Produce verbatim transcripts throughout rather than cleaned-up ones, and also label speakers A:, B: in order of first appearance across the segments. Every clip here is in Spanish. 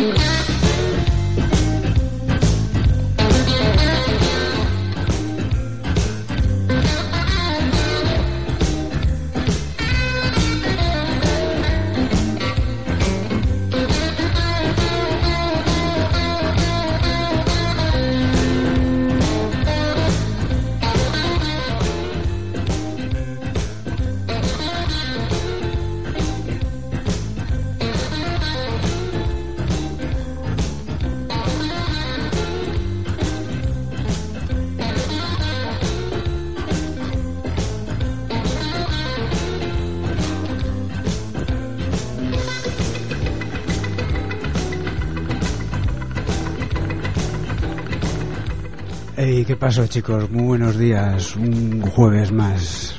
A: Hey, ¿qué pasó, chicos? Muy buenos días, un jueves más.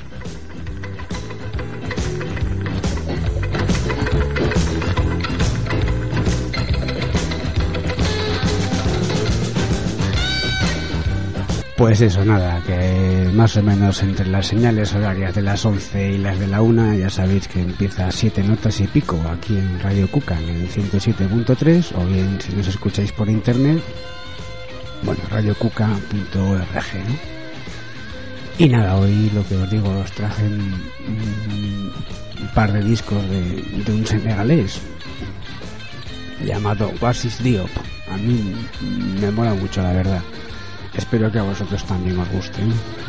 A: Pues eso, nada, que más o menos entre las señales horarias de las once y las de la una, ya sabéis que empieza a siete notas y pico aquí en Radio Cuca, en el ciento siete punto tres, o bien si nos escucháis por internet, bueno, radio cuca punto org, ¿no? Y nada, hoy lo que os digo, os traje un, un, un par de discos de, de un senegalés llamado Oasis Diop. A mí me mola mucho, la verdad. Espero que a vosotros también os gusten.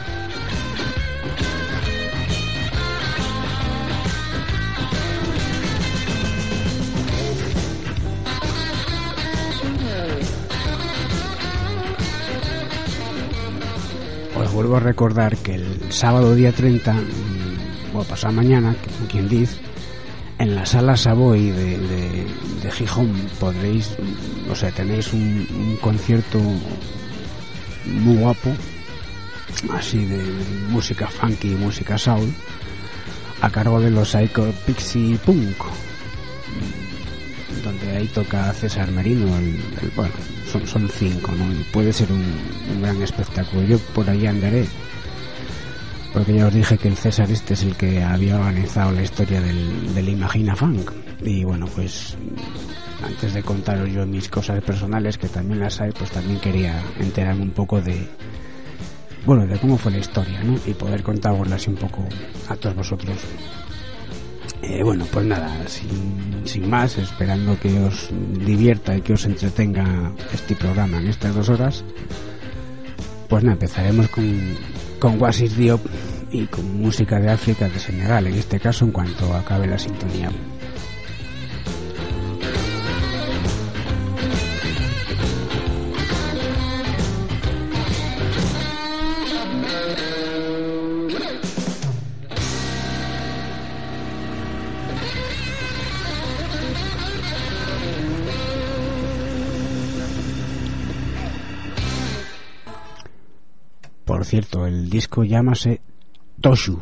A: Os vuelvo a recordar que el sábado día treinta, o pasado mañana, quien dice, en la sala Savoy de, de, de Gijón podréis, o sea, tenéis un, un concierto muy guapo, así de, de música funky y música soul, a cargo de los Psycho Pixie Punk, donde ahí toca César Merino, el, el, bueno, son, son cinco, ¿no? Y puede ser un, un gran espectáculo. Yo por ahí andaré, porque ya os dije que el César este es el que había organizado la historia del, del Imagina Funk. Y bueno, pues antes de contaros yo mis cosas personales, que también las hay, pues también quería enterarme un poco de, bueno, de cómo fue la historia, ¿no? Y poder contarosla así un poco a todos vosotros. Eh, bueno, pues nada, sin, sin más, esperando que os divierta y que os entretenga este programa en estas dos horas, pues nada, empezaremos con, con Oasis Diop y con música de África, de Senegal, en este caso, en cuanto acabe la sintonía. Por cierto, el disco llámase Toshu.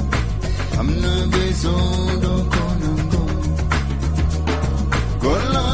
B: I'm not so do konango. Gola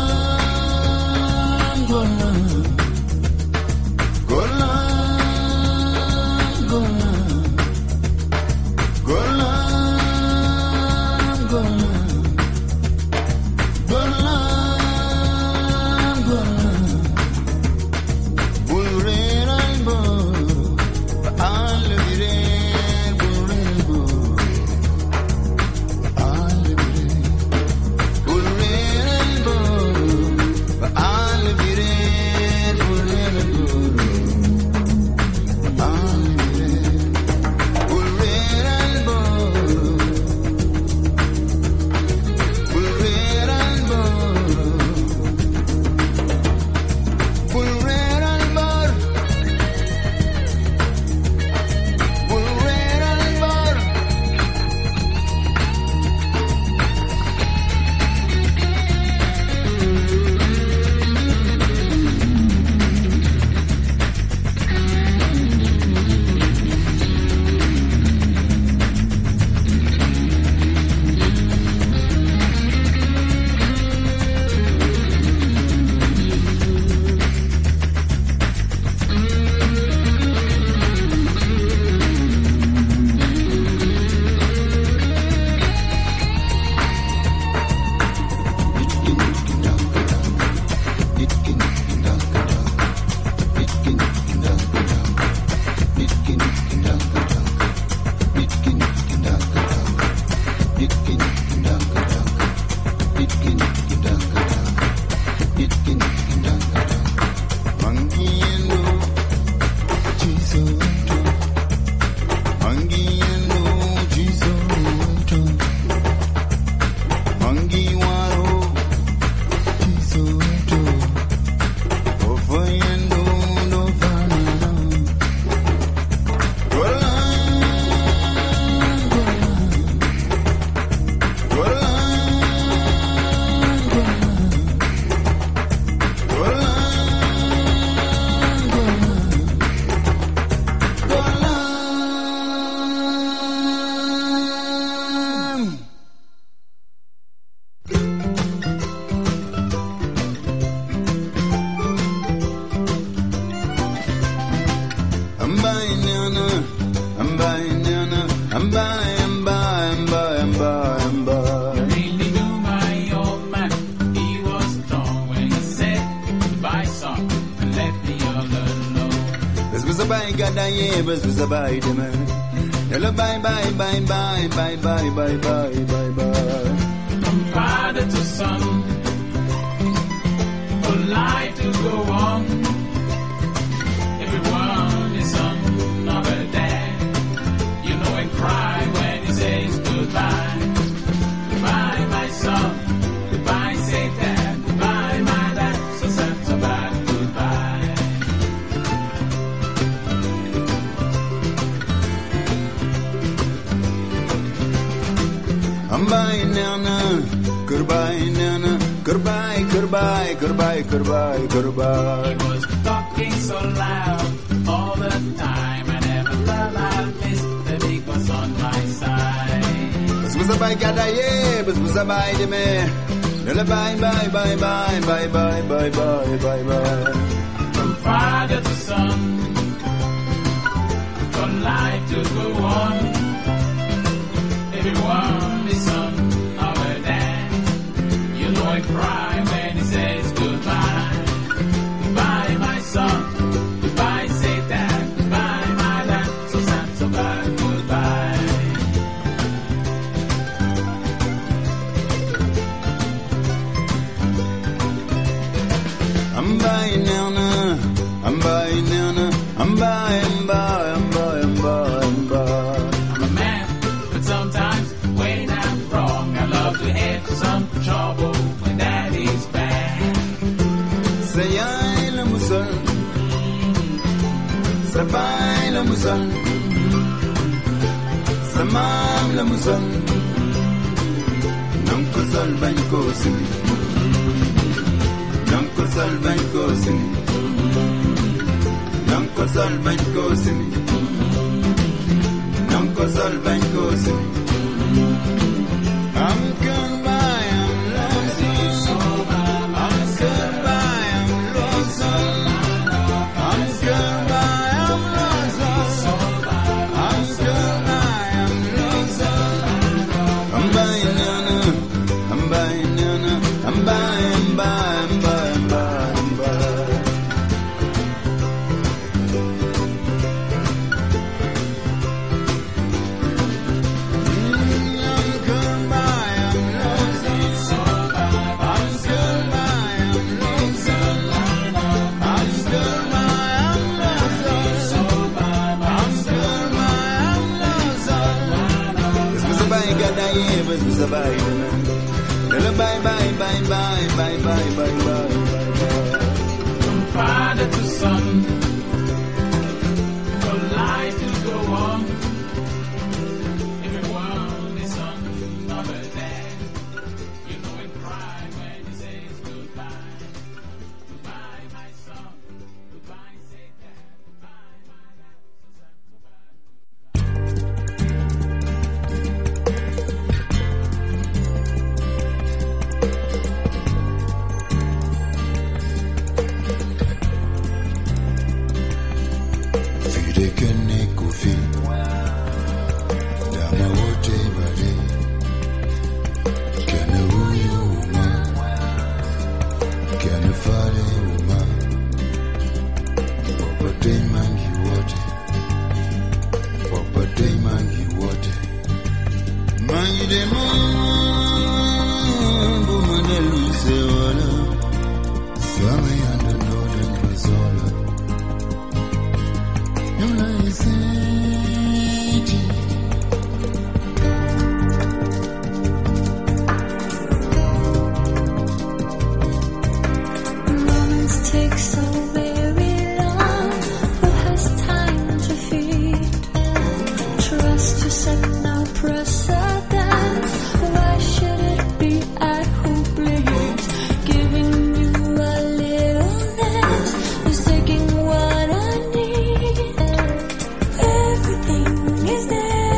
B: bye gada ye bus bus bye de man. Hello bye bye bye bye bye bye bye bye bye bye.
C: From father to son, for life to go on. Everyone is son of a dad. You know and cry when he says goodbye. Goodbye my son, goodbye say dad, goodbye my dad. So sad, so bad, goodbye.
B: I'm buying nana, goodbye nana, goodbye, goodbye, goodbye, goodbye, goodbye.
C: He was talking so loud all the time. I never thought I'd miss the big was on my side.
B: Bus bus bye gada ye bus bus bye de me. Hello bye bye bye bye bye bye bye bye bye bye.
C: From father to son, for life to go on. Everyone is son of a dad. You know I cry when he says goodbye. Goodbye my son, goodbye say dad, goodbye my dad. So sad, so bad, goodbye.
B: I'm buying nana, I'm buying nana, I'm buying, buying, buying, buying, buying.
C: I'm a man, but sometimes when I'm wrong, I love to have some trouble when that is bad.
B: Say I la musan, say bye la musan, say mam la musan. Nanko sal banko sini, nanko sal banko sini, nanko sal banko sini, nanko sal banko sini. I'm gonna buy, I'm lonesome. I'm gonna buy, I'm lonesome. I'm gonna buy, I'm lonesome. I'm gonna buy, I'm lonesome. I'm buying nana, I'm buying nana, I'm buying, buying, buying, buying, buying. I'm gonna buy, I'm lonesome. I'm gonna buy, I'm lonesome. I'm gonna buy, I'm lonesome. I'm gonna buy, I'm lonesome. Bus bus bye gada ye bus bus bye de man. Hello bye bye bye bye bye bye bye bye bye.
C: From father to son, for life to go on. Everyone is son of a dad. You know and cry when he says goodbye. Goodbye my son, goodbye say dad, goodbye my dad. So sad, so bad.
B: Fide kene kufi, dama wote bade. Kene uyu uma, kene fare uma. Wapate mangi wote, wapate mangi wote. Mangi de mambo manelu se wala, sama yanda noden bazola.
D: Moments take so very long. Who has time to feed? Trust you set no precedence. Why should it be I who bleeds? Giving you a little less is taking what I need. Everything is there.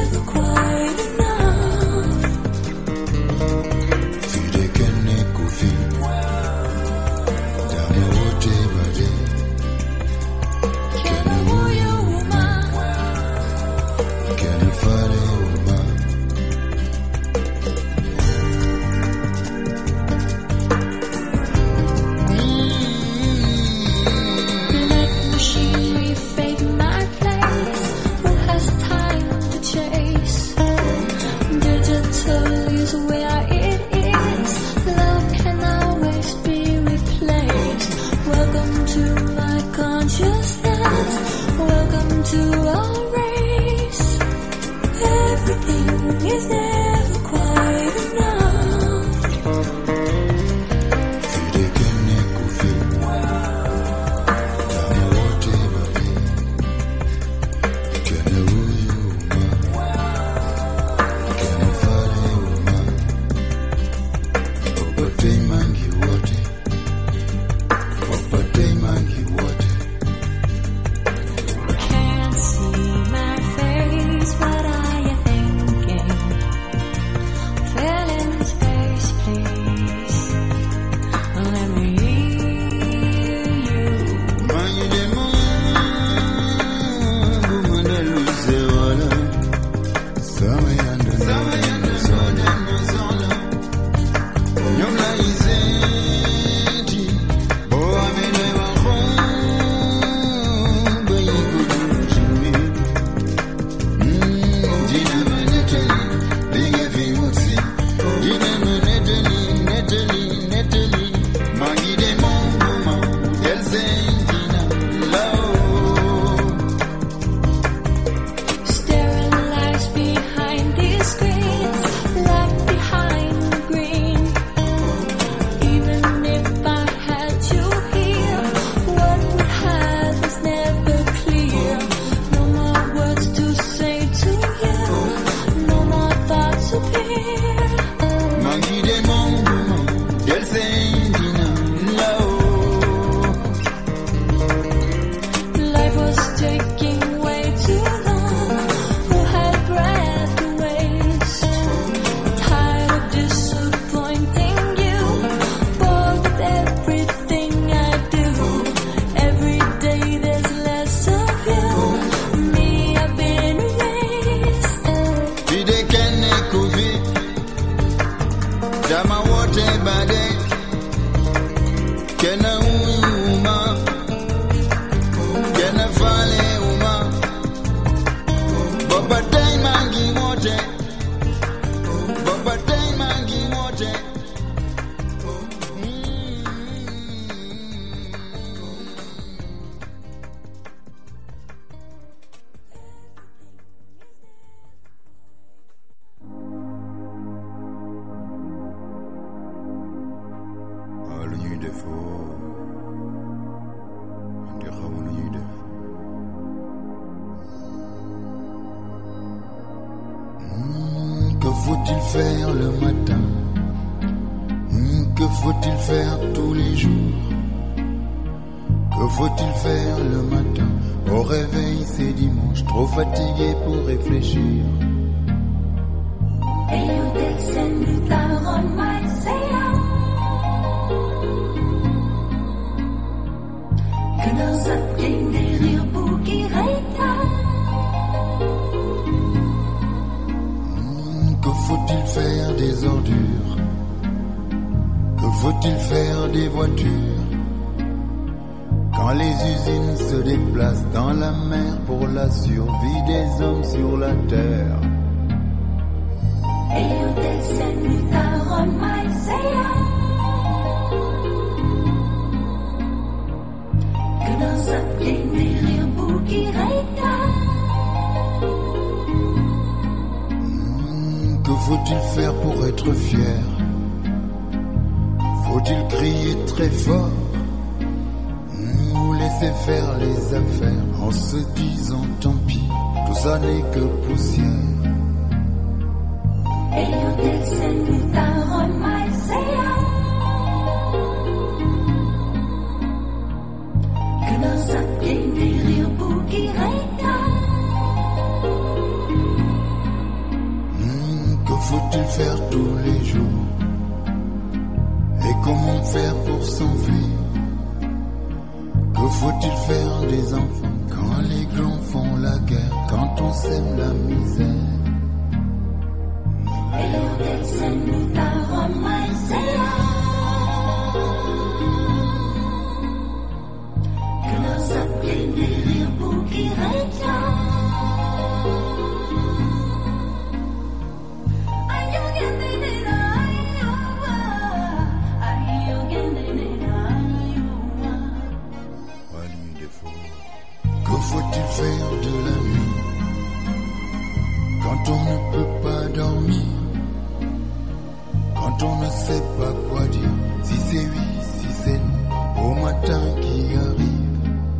D: everything I do. Every day there's less of you. Me, I've been erased.
B: Fide kene kuvi Dama wote bade Kena uma Kena fale uma Baba day mangi wote Baba day mangi wote
E: Ah, le nuit des faux. On dira mon nuit des faux. Hmm, que faut-il faire le matin? Hmm, que faut-il faire tous les jours? Que faut-il faire le matin? Au réveil, c'est dimanche, trop fatigué pour réfléchir.
D: And you did send me down on my sail. Que dans un plein des rires pour qui
E: Hmm, que faut-il faire des ordures? Que faut-il faire des voitures? Quand les usines se déplacent dans la mer pour la survie des hommes sur la terre.
D: And you did send me down on my sail. Que dans un plein des rires pour qui
E: Hmm, que faut-il faire pour être fier? Faut-il crier très fort? Hmm, ou laisser faire les affaires en se disant tant pis, tout ça n'est que poussière.
D: And you did send me down on my sail. Que dans un plein des rires pour qui
E: Hmm, que faut-il faire tous les jours? Et comment faire pour s'enfuir? Que faut-il faire des enfants quand les grands font la guerre, quand on sème la misère?
D: And you did send me down on my sail. Que dans un plein des rires pour qui
E: À nuit des faux. Que faut-il faire de la nuit quand on ne peut pas dormir? Quand on ne sait pas quoi dire, si c'est oui, si c'est non, au matin qui arrive.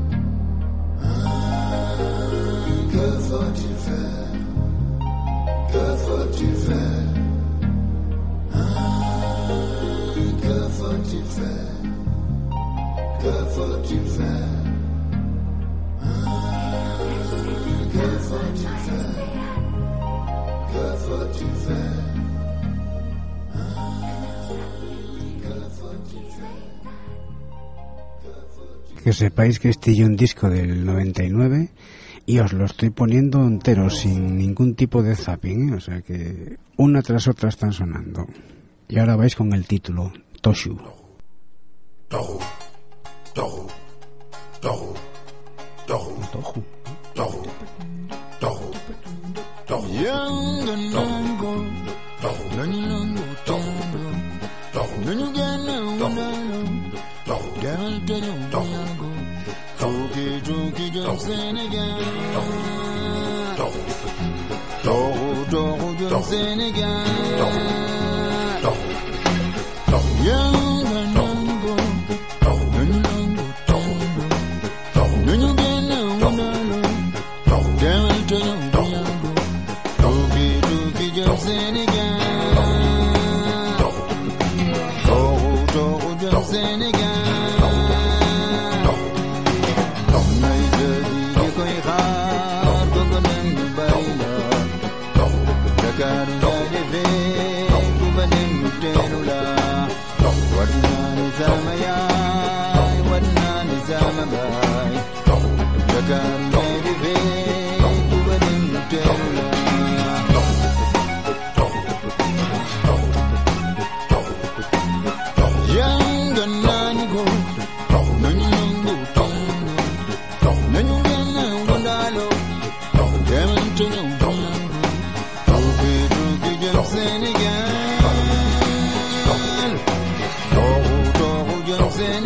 E: Ah, que faut-il faire? Que faut-il faire? Ah, que faut-il faire? Que faut-il faire? Ah, que faut-il faire? Que faut-il faire?
A: Que sepáis que este es un disco del noventa y nueve y os lo estoy poniendo entero sin ningún tipo de zapping, ¿eh? O sea que una tras otra están sonando. Y ahora vais con el título, Toshu.
E: Tohu, tohu, tohu, tohu,
A: Tohu.
E: tohu, tohu, tohu,
B: Younger nango, nani nango tango, nani gana unalo, girl tenyo nango, toki toki jam Senegal, tohu tohu jam Senegal, younger nango, nani nango tango, nani gana unalo, girl tenyo nango, toki toki jam Senegal, tohu tohu jam Senegal. Zamaya
E: sama bay Dakar ngay defee bu ba dem ñu teeru la Yanga nañu ko nañu nangu tondu nañu gën a wandalo demen to ñu Tuki tuki jëm Sénégal Toxu toxu jëm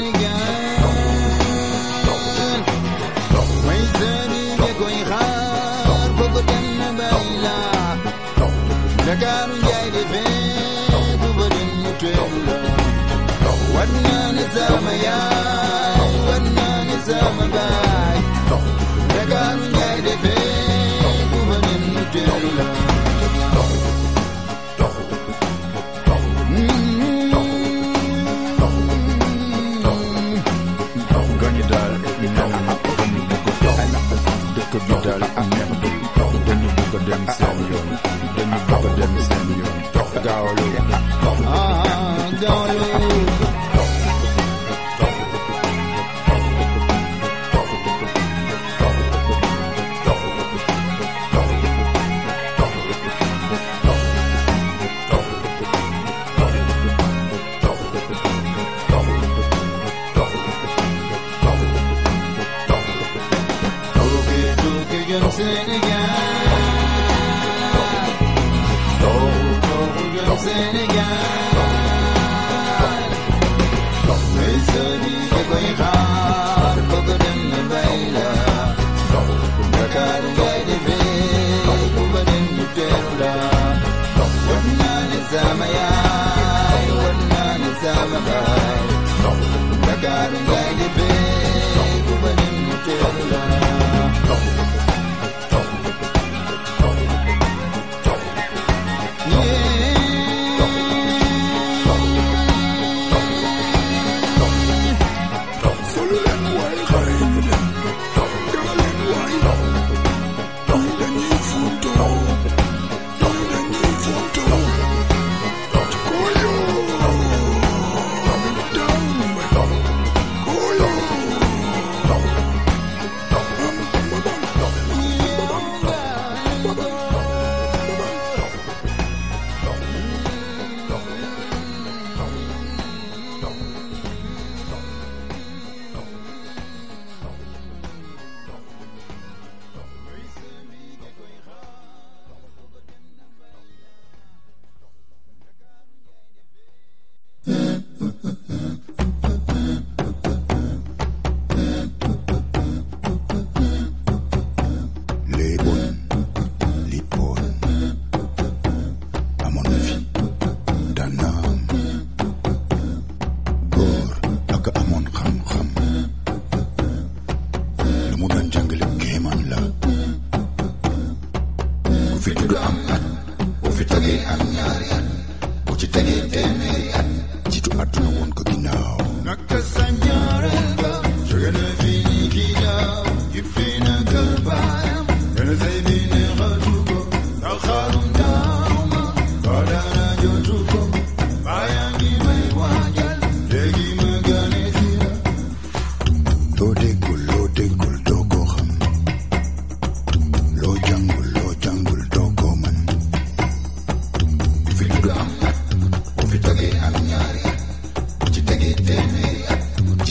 E: Sénégal May sëri ge koy xaar bëgg dem na bay la Dakar njaay defee bu ba dem ñu teeru la Wat naa ne sama yaay wat naa ne sama baay Dakar njaay defee bu ba dem ñu teeru la
F: Gañu daal ñu naan dañu bëgg dëkk bi daal merde dañu bëgg dem seen yoon dañu bëgg dem seen yoon gaawlu
E: Ah, gaawlu Tuki tuki jëm Sénégal Toxu toxu jëm Sénégal May sëri ge koy xaar bëgg dem na bay la Dakar ngay defee bu ba dem ñu teeru la Wat naa ne sama yaay wat naa ne sama baay Dakar ngay defee bu ba dem ñu teeru la
F: solo leen waay xare yi ñu dem gaa leen waay ñii dañuy foto ñii dañuy foto koyo down koyo
E: Lebon, lipon, amoon na fi danaam góor ak amoon xam-xam lu mu daan jàngale kéemaan la ku fi judd am at bu fi tegee am ñaari at bu ci tegee téeméeri at jiitu àdduna woon ko ginnaaw naka sa ñaareel ga jóge na fi ni kii daaw yippi na kër baayam Gana say bi neexatu ko sax xaarum daaw ma badana jotu ko baayaa ngi may waajal léegi ma gane si la loo déggul loo déggul doo ko xam loo jàngul loo jàngul doo ko man fi judd am at bu fi tegee am ñaari at bu ci tegee téeméeri at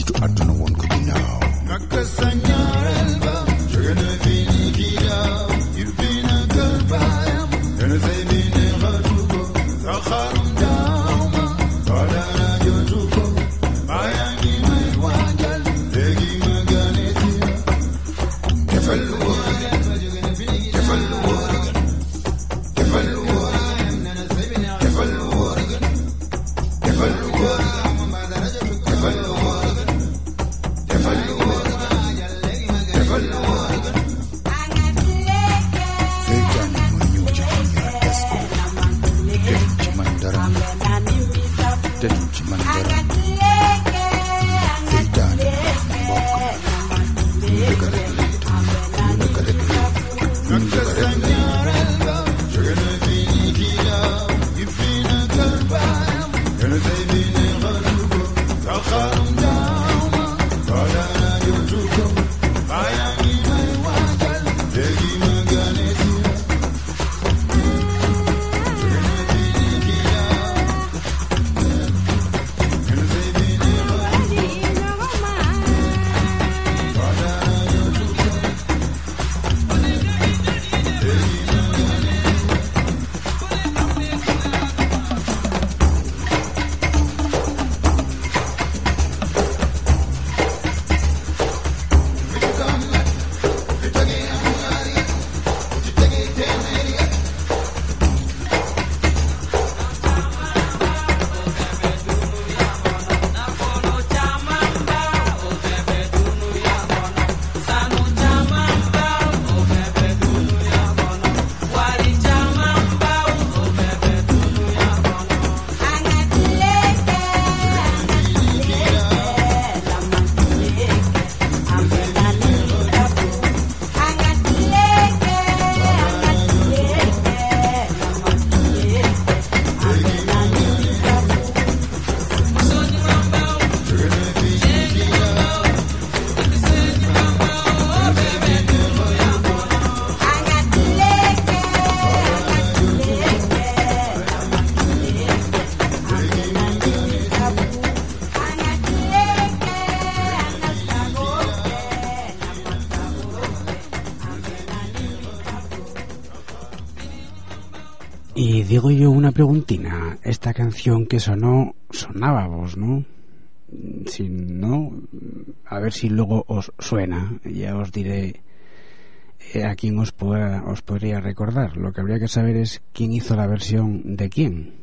A: Y digo yo una preguntina, esta canción que sonó, sonábamos, ¿no? Si no, a ver si luego os suena, ya os diré eh, a quién os, pueda, os podría recordar. Lo que habría que saber es quién hizo la versión de quién.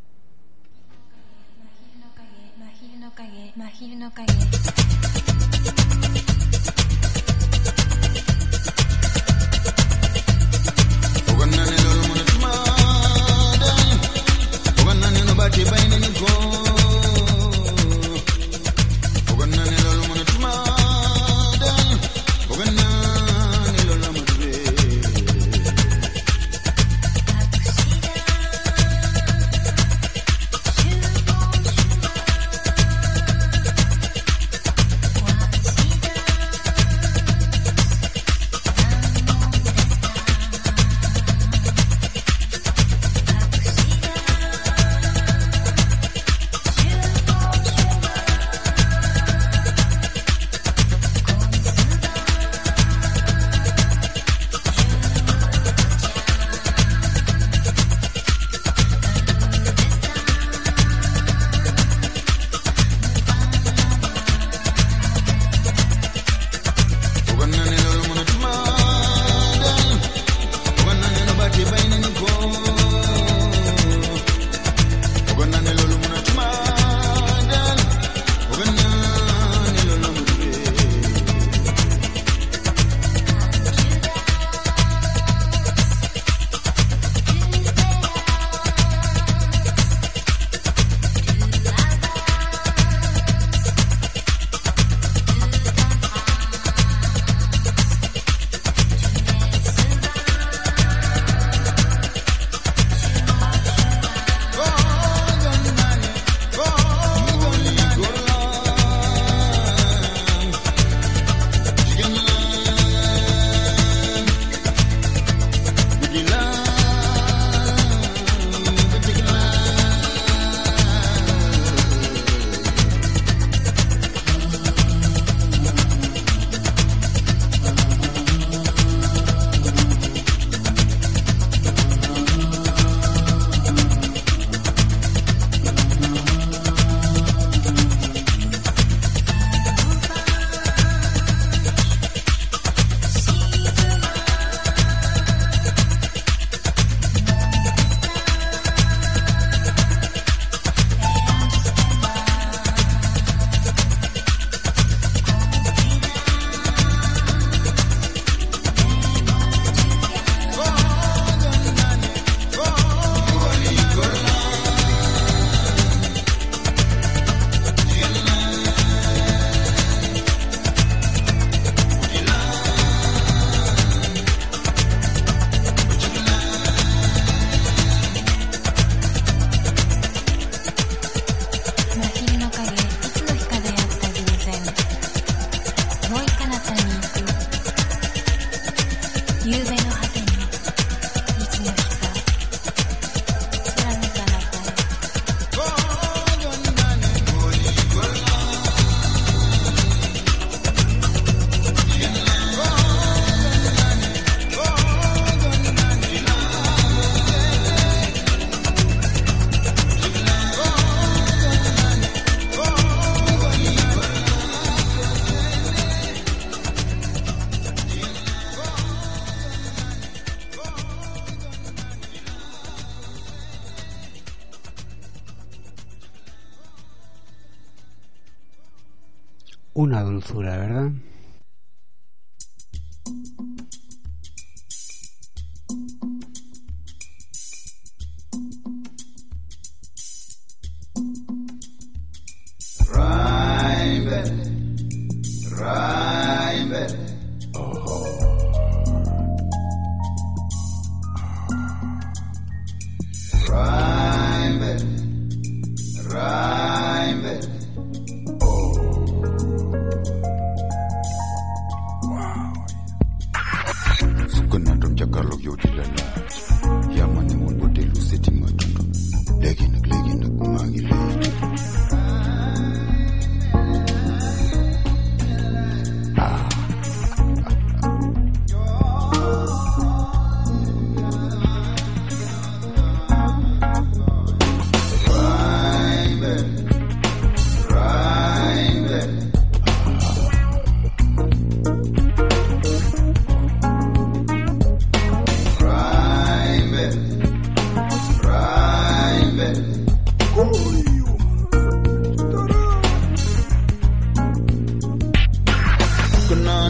A: Una dulzura, ¿verdad?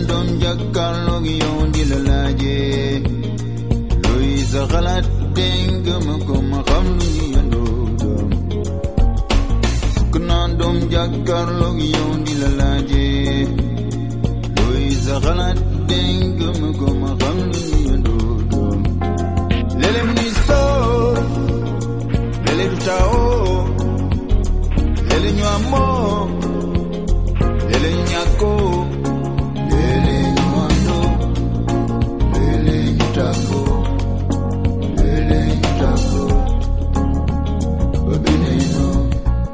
E: doon jàkkaarloog yow di la laaje luy sa xalaat dénk ma ko ma xam lu ñu yendoo doom sukk naa doom jàkkaarloog yow di la laaje luy sa xalaat dénk ma ko ma xam lu ñu yendoo doom léeg-léeg mu ni soo léeg-léeg du taawoo léeg-léeg ñu amoo léeg-léeg ñu ñàkkoo léeg-léeg ñu àndoo léeg-léeg ñu tàggoo léeg-léeg ñu tàggoo ba beneen yoon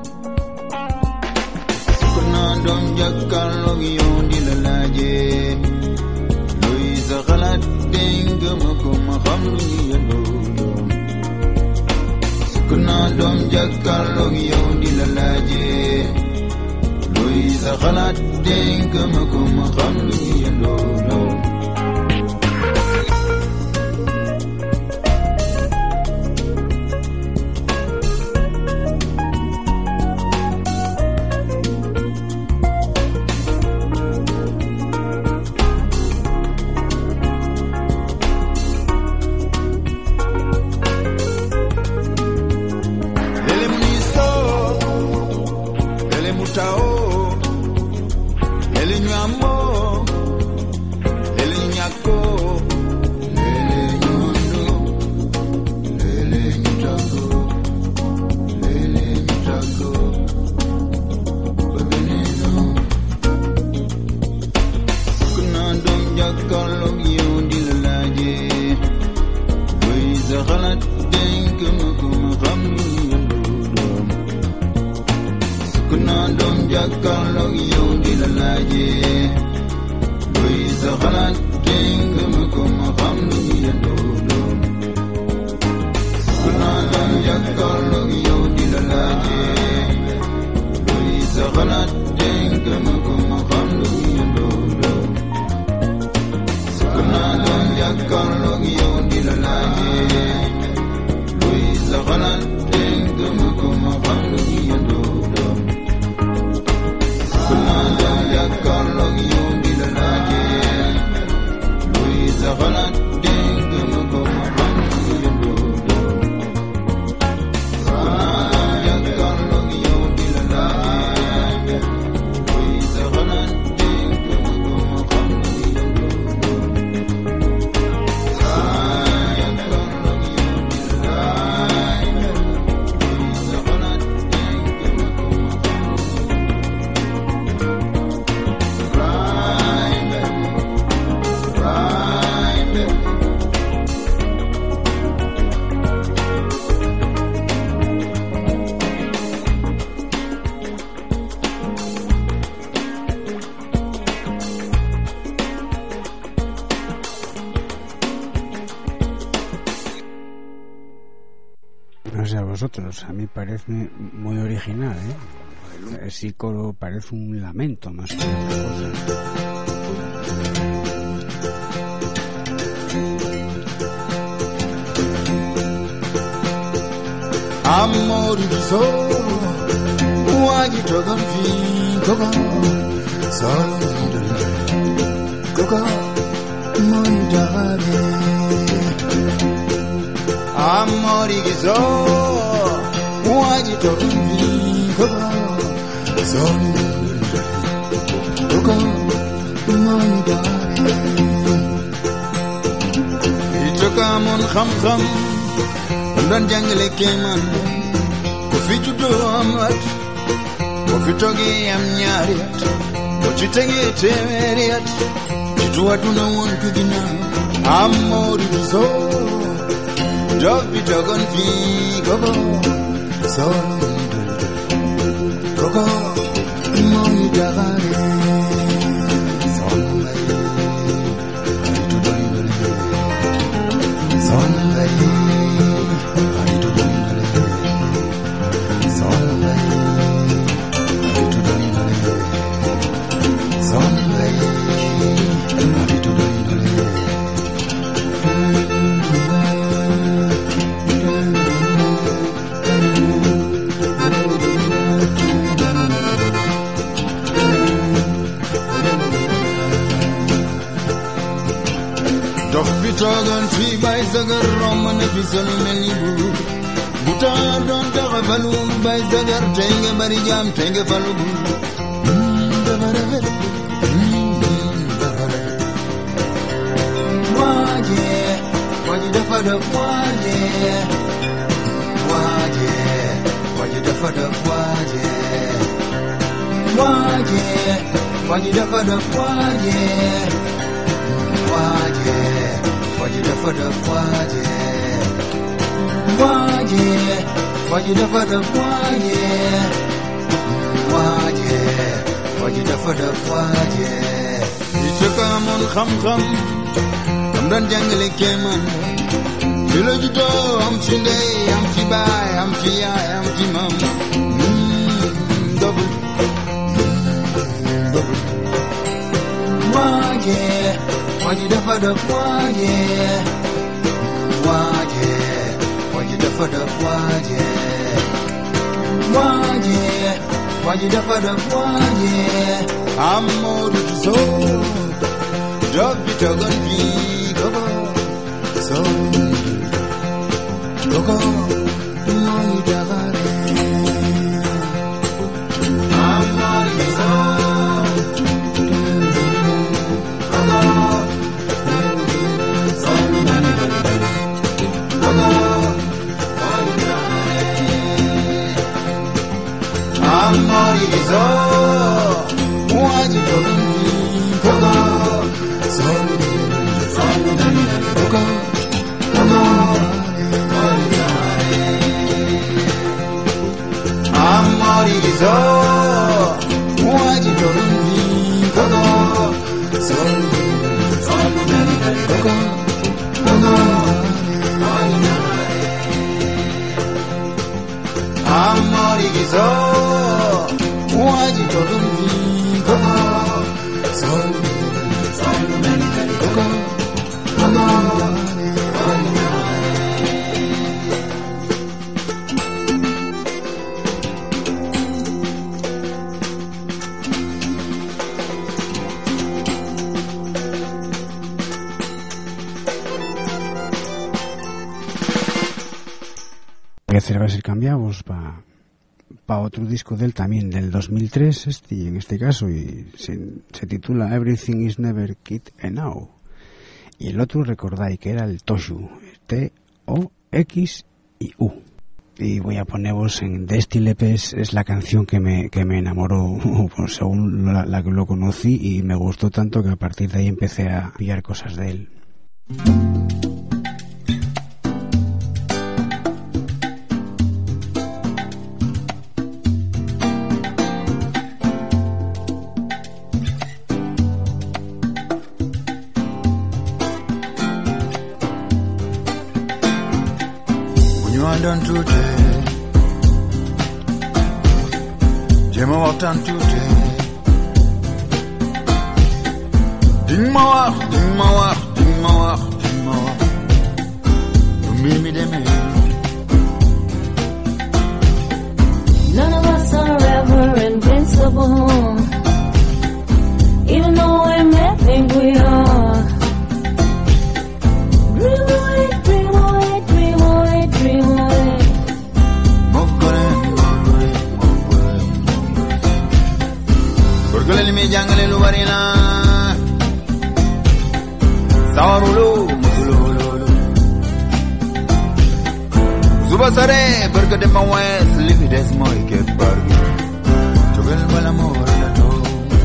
E: sukk naa doom jàkkaarloog yow di la laaje luy sa xalaat dénk ma ko ma xam lu ñu yendoo doom sukk naa doom jàkkaarloog yow di la laaje luy sa xalaat dénk ma ko ma xam lu ñu yendoo doom léeg-léeg mu ni soo léeg-léeg mu taawoo léeg-léeg ñu amoo léeg-léeg ñu ñàkkoo léeg-léeg ñu àndoo léeg-léeg ñu tàggoo léeg-léeg ñu tàggoo ba beneen yoon sukk naa doom jàkkaarloog yow di la laaje luy sa xalaat dénk ma ko ma xam lu ñu yendoo doom sukk naa doom jàkkaarloog yow di la laaje luy sa xalaat dénk ma ko ma xam lu ñu yendoo doom sukk naa doom jàkkaarloog yow di la laaje luy sa xalaat dénk ma ko ma xam lu ñu yendoo doom sukk naa doom jàkkaarloog yow di la laaje luy sa xalaat dénk ma ko ma xam lu ñu yendoo doom sukk naa doom jàkkaarloog yow di la laaje luy sa xalaat dénk ma ko ma xam lu ñu yendoo doom sukk naa doom jàkkaarloog yow di la laaje luy sa xalaat dénk ma ko ma xam lu ñu yendoo doom ah jàkkaarloog yow di la laaje luy sa xalaat dénk ma ko ma xam lu ñu
A: No sé a vosotros, a mí parece muy original, ¿eh? Ese coro parece un lamento más que otra cosa.
E: Amor di solo wagi togon fi koko solo koko mondare Amor di solo wagi togon fi koko solo koko mondare Itoka mon kham kham doon jàngale kéemaan ku fi juddoo am at ku fi toogee am ñaari at ku ci tegee téeméeri at ci tuwatuna woon ku ginnaaw am moori bi soo dof bi toogoon fii koko soo koko mooy daxaare soo ngay xaritu doy doy soo ngay dox bi toogal fii bay sagar romb na fi solu mel ni buur bu taar doon taxa falu bay sagar tey nga bari jaam tey nga falu buur dafa rafet dafa rafet waaje waaje dafa def waaje waaje waaje dafa def waaje waaje waaje dafa def waaje waaje waaje dafa def waaje waaje waaje dafa def waaje waaje waaje dafa def waaje yi ca ka amoon xam-xam am daan jàngale kéemaan fi la juddoo am fi ndey am fi baay am fi yaay am fi maam dobu dobu waaje waaje dafa def waaje waaje waaje dafa def waaje waaje waaje dafa def waaje Amadou Sow job bi toogal fii gogo Sow gogo mooy dafare Amadou Sow Amorizo, waji tobi, kogo, sonu, sonu, kogo, kogo, Amorizo, waji tobi, kogo, sonu, sonu, kogo, kogo, Amorizo. Waji tobi kogo sol sol kogo kogo
A: que será ser cambiamos para pa otro disco del también del dos mil tres, este en este caso, y se, se titula Everything is Never Kid Enough. Y el otro recordáis que era el Toshu, T O X y U. Y voy a poneros en de este L P, es, es la canción que me que me enamoró pues, según la, la que lo conocí, y me gustó tanto que a partir de ahí empecé a pillar cosas de él.
E: Done today, Jema walked on today. Ding ma wax, ding ma wax, ding ma wax, ding ma wax. Du mbir mi demee.
D: None of us are ever invincible, even though we may think we are. Dream away, dream away, dream away, dream away.
E: Gorgolel mi jàngale lu bari na sawarulu musululu suba sare barka dem ma wees li fi des mooy kees bargi jógal bala moo war na toog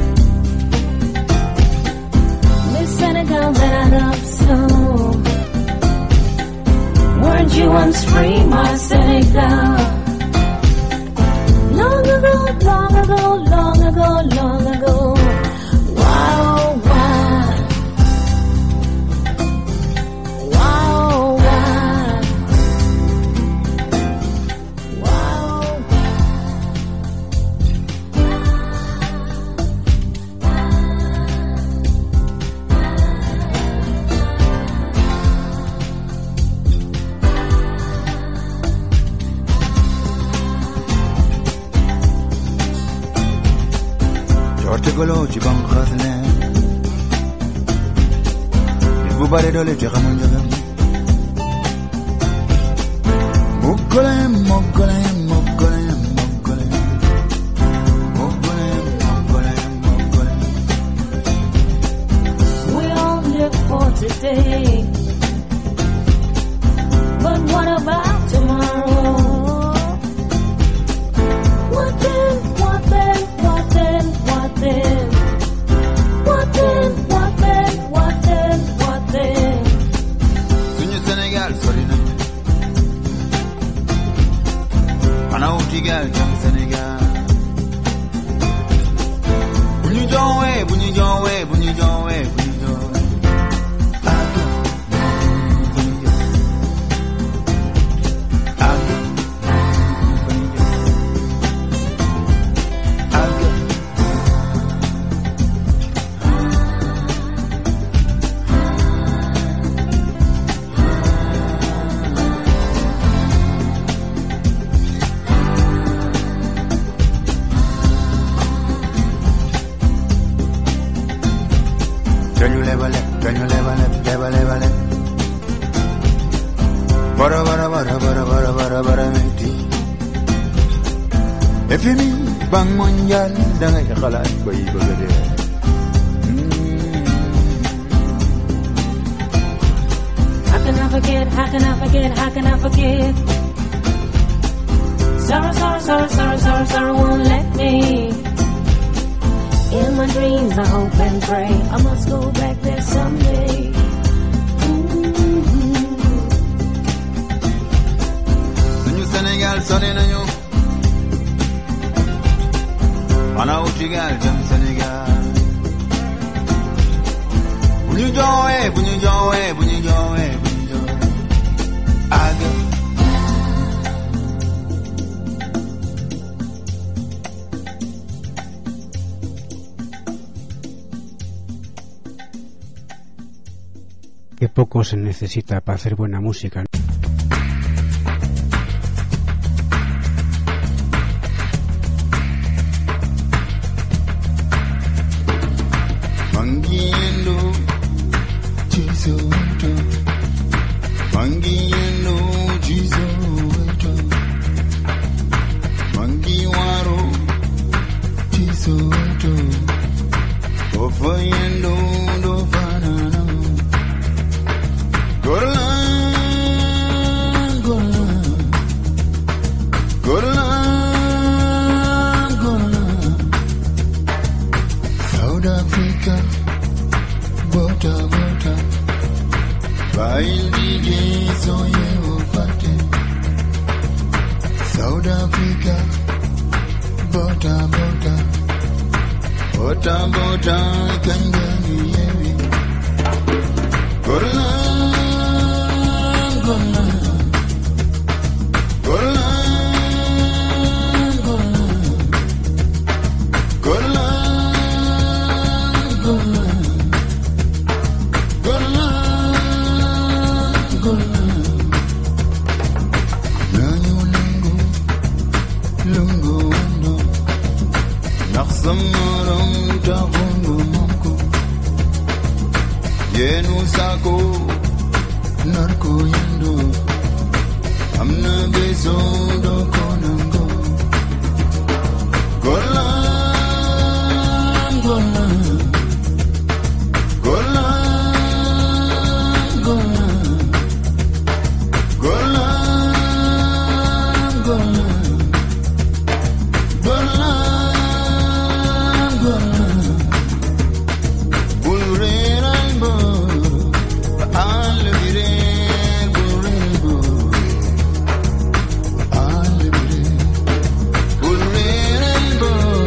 D: Miss Senegal that I love so, weren't you once free, my Senegal? Long ago, long ago, long ago, long ago. Wow, wow. Wow, wow. Wow,
E: Jorte golo ci bam xasne bubare dole te kamunjaga mokole mokole mokole mokole mokole mokole mokole.
G: We all live for today, but what about tomorrow? What then, what then, what then, what then? What then, what then, what then, what then?
E: Suñu Sénégal sori na ana wuti gal jam Sénégal bu ñu joowee bu ñu joowee bu ñu joowee bu ñu joowee Can you level it? Can you level it? Level, level it. Bara, bara, bara, bara, bara, bara, bara, meti. If you mean bang mondial, dan ay kalat ba iba gade.
G: How can I forget? How can I forget? How can I forget? Sorrow, sorrow, sorrow, sorrow, sorrow, sorrow won't let me. In my dreams, I hope and pray I must go back there someday.
E: Suñu Sénégal sori nañu ana wuti gal jam Sénégal bu ñu joowee bu ñu joowee bu ñu joowee bu ñu joowee aga
A: Que poco se necesita para hacer buena música.
E: Mangiendo chisoto Mangiendo chisoto Mangiwaro chisoto Ofayendo do fanana Gorlan Gorlan Gorlan Gorlan South Africa Bota bota Bail D J soye ofate South Africa Bota bota Bota bota Kanjani yewi Gorlan Gorlan Gorlan Gorlan Gorlan Gorlan Gorlan Gorlan Nanyo lungo Lungo no Naxsamaram tahungo mamko Yenu sako Narko yendo Amna beso do konango Gorlan Gorlan Gorlan Gorlan Gorlan Gorlan Gorlan Gorlan Bull rainbow I'll be there bull rainbow I'll be there bull rainbow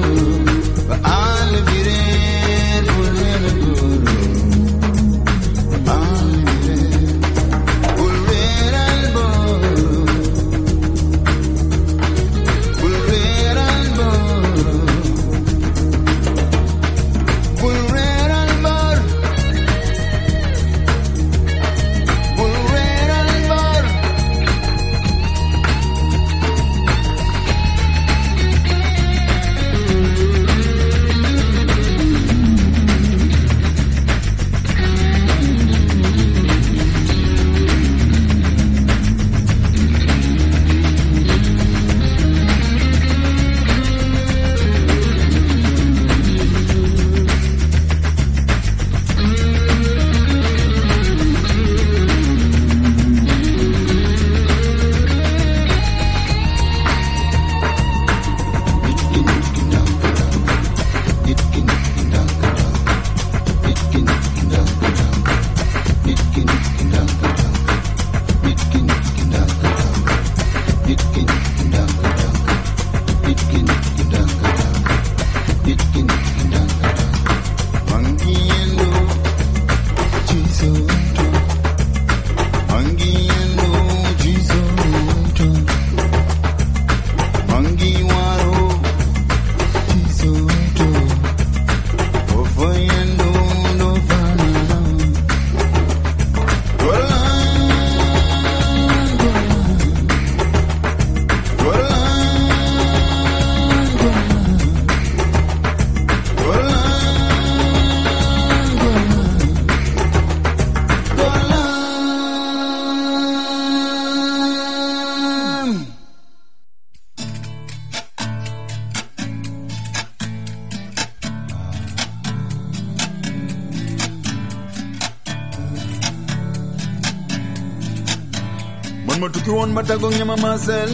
E: Man ma tukki woon ba tàggoog ñama Marcel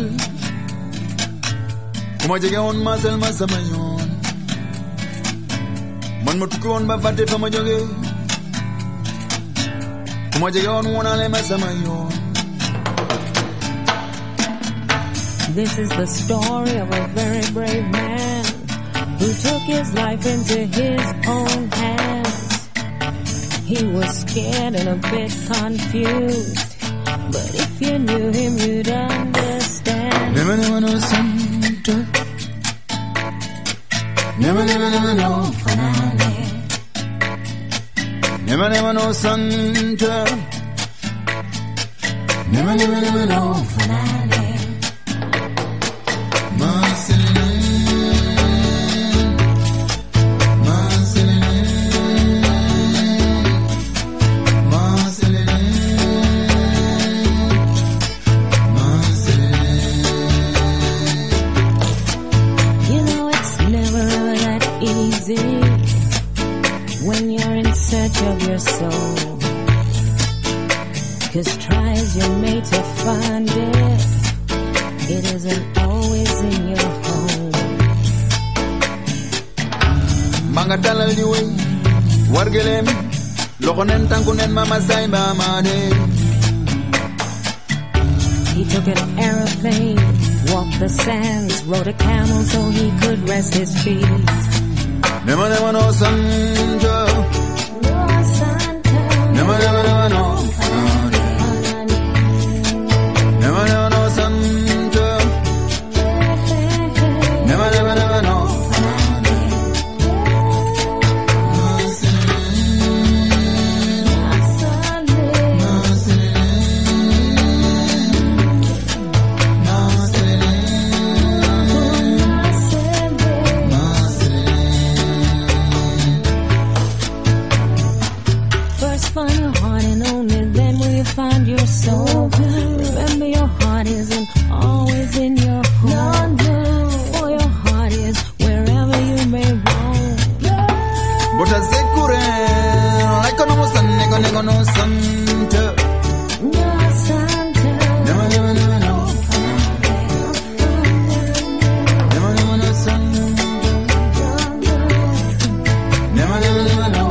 E: ku ma jege woon Marcel ma sama yoon man ma tukki woon ba fàtte fa ma jóge ku ma jege woon wonaale ma sama yoon.
G: This is the story of a very brave man who took his life into his own hands. He was scared and a bit confused, but if you knew him, you'd understand.
E: Never, never know something. Never, never, never know finale. Never, never know something. Never, never, never know finale.
G: When you're in search of your soul, 'cause try as you may to find it, it isn't always in your home.
E: Manga dalal di way wargelem loxo nen tanku nen mama say mama de.
G: He took an aeroplane, walked the sands, rode a camel so he could rest his feet.
E: Never, never know Santa.
G: No Santa.
E: Never, never, never know. Never, never know Santa. Never, never, never know.
G: Find your heart and only then will you find your soul. Remember your heart isn't always in your home. For your heart is wherever you may roam.
E: But I say kure like no san nego nego no Santa.
G: No Santa.
E: Never, never, never know. Never, never know Santa. Never, never, never know.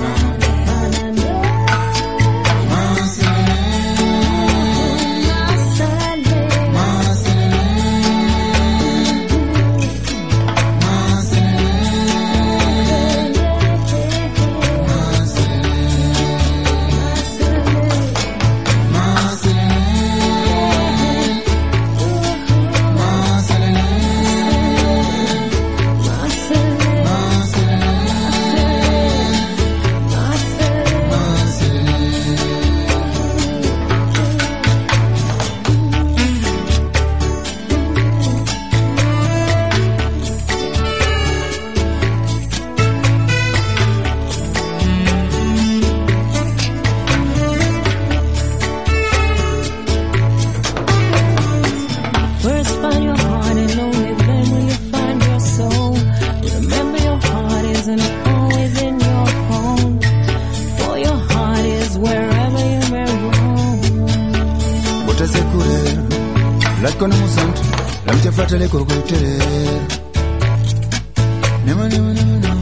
E: Never, never, never know.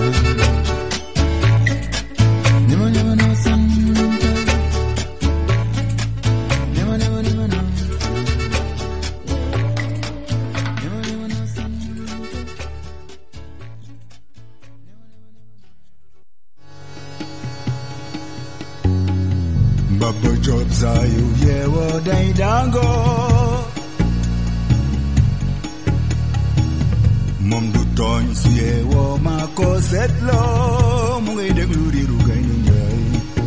E: Never, never know Santa. Never, never, never know. Never, never know Santa. Baba jobs are you, yeah, what I don't go. Mom du tooñ su yeewoo maa ko seetloo mu ngay déglu riiru gaynde njaay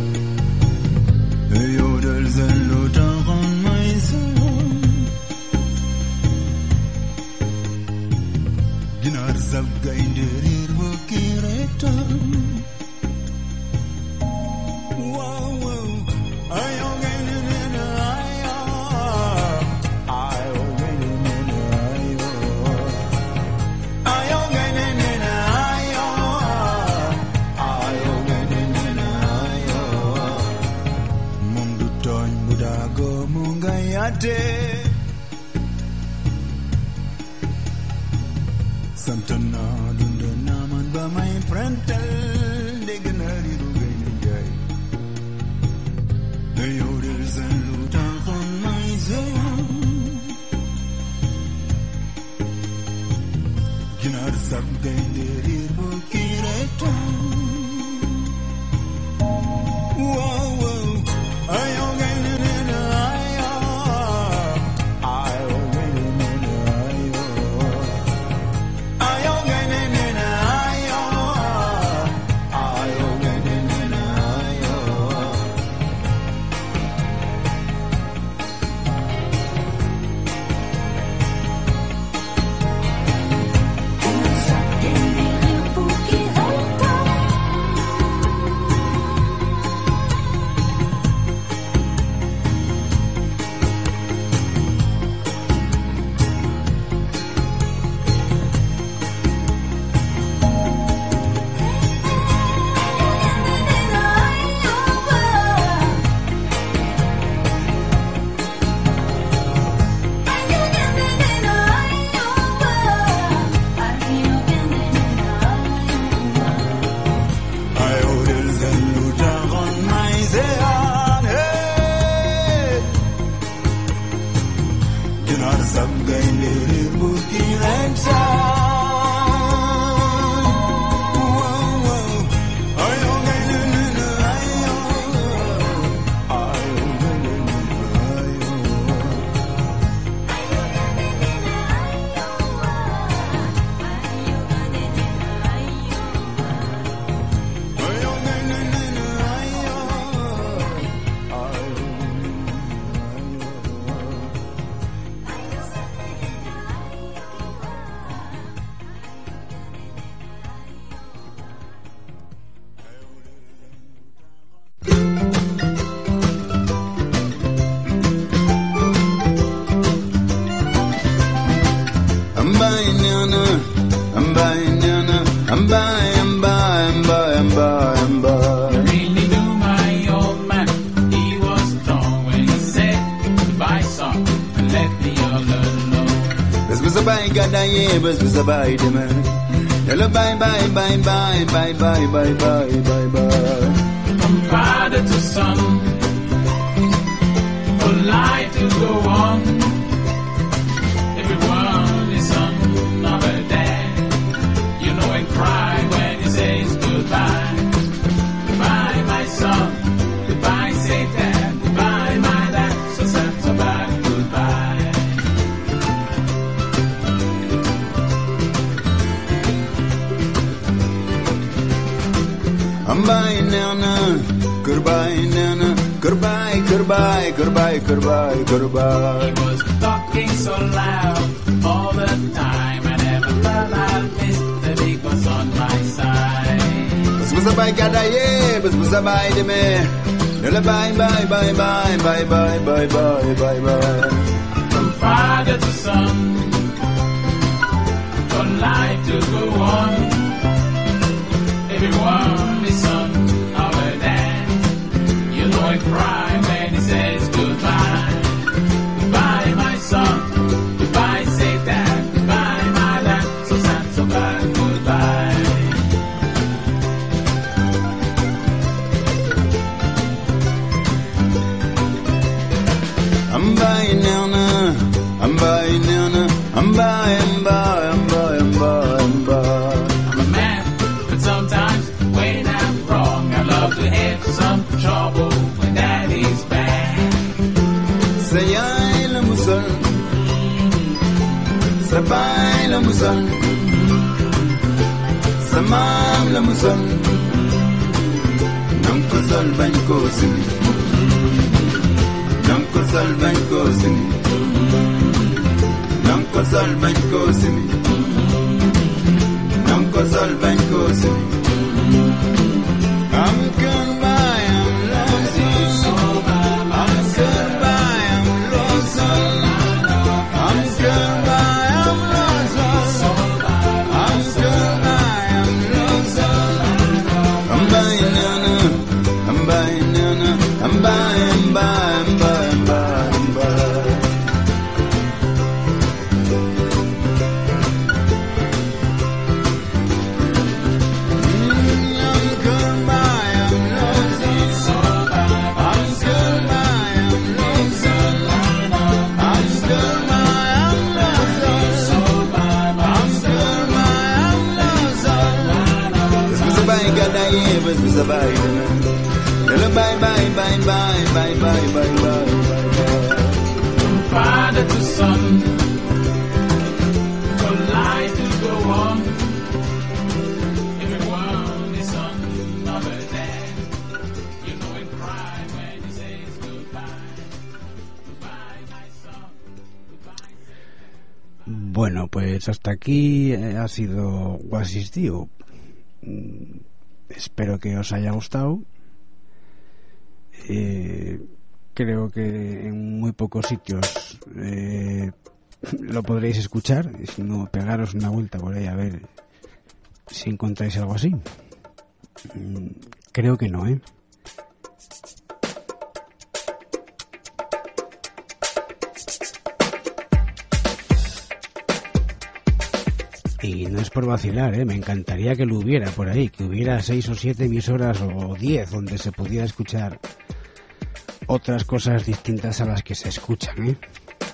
E: yow del seen lu taxoon may soon ginaar sab gaynde riir ba kii reetaan waaw waaw ayoo gaynde nee na ayoo ayoo gaynde nee na ayoo Santana dunda naman ba may frontal de ganari rugay ni jay. Ayodel san luta kon may zayan. Ginar sab gay derir bukiretan. Wow wow ayo gay na na ayo. Ayo gay na na ayo. Ayo gay na na ayo. Ayo gay na na ayo. Ayodel san luta kon may zayan. Hey. Ginar sab gay derir bukiretan. Wow wow ayo gay na na ayo. Ayo gay na na ayo. Ayo gay na na ayo. Ayo. Ambay nana, ambay nana, ambay ambay ambay ambay ambay.
C: Really knew my old man. He was strong when he said goodbye song and let me all alone.
E: Bes bes bay gada ye, bes bes bay de man. Hello bye bye bye bye bye bye bye bye bye bye.
C: From father to son, for life to go on. Everyone is on another day. You know and cry when he says goodbye. Goodbye, my son. Goodbye, say dad. Goodbye, my dad. So sad, so bad. Goodbye.
E: Ambay nana, goodbye nana, goodbye goodbye goodbye goodbye goodbye.
C: He was talking so loud all the time. I never felt I missed the big was on my side.
E: Bes bes bay gada ye, bes bes bay de man. Hello bye bye bye bye bye bye bye bye bye bye.
C: From father to son, for life to go on. Everyone is on our dad. You know I cry when he says goodbye. Goodbye, my son. Goodbye, say dad. Goodbye, my dad. So sad, so bad. Goodbye.
E: Ambay nana, ambay nana, ambay ambay ambay ambay ambay.
C: I'm a man, but sometimes when I'm wrong, I love to have some trouble when daddy's bad.
E: Sayay la musal, sabay la musal, samam la musal. Nam ko sal ban ko sini, nam ko sal ban ko sini, nam ko sal ban ko sini, nam ko sal ban ko sini. I'm goodbye, I'm lonesome. I'm goodbye, I'm lonesome. I'm goodbye, I'm lonesome. I'm goodbye, I'm lonesome. I'm buying nana, I'm buying nana, I'm buying, buying, buying, buying, buying. parce que ça va aller demain. Et le bye bye bye bye bye bye bye bye bye.
C: Father to son, for life to go on. Everyone is on Mother Day. You know it cry when he says goodbye. Goodbye, my son. Goodbye.
A: Bueno, pues hasta aquí eh, ha sido What Is You. Mm, espero que os haya gustado. Eh, creo que en muy pocos sitios eh, lo podréis escuchar. Y si no, pegaros una vuelta por ahí a ver si encontráis algo así. Mm, creo que no, ¿eh? Y no es por vacilar, ¿eh? Me encantaría que lo hubiera por ahí, que hubiera seis o siete emisoras o diez donde se pudiera escuchar otras cosas distintas a las que se escuchan, ¿eh?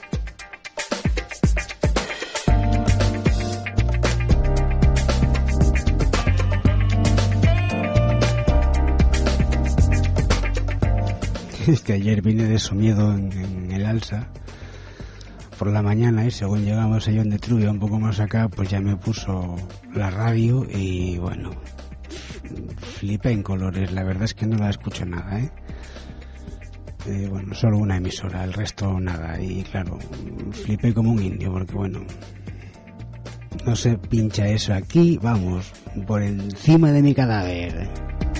A: Es que ayer vine de Somiedo en, en el Alsa por la mañana y según llegamos a John de Trubia un poco más acá, pues ya me puso la radio y bueno, flipé en colores. La verdad es que no la escucho nada, ¿eh? Eh, bueno, solo una emisora, el resto nada. Y claro, flipé como un indio porque bueno, no se pincha eso aquí, vamos, por encima de mi cadáver.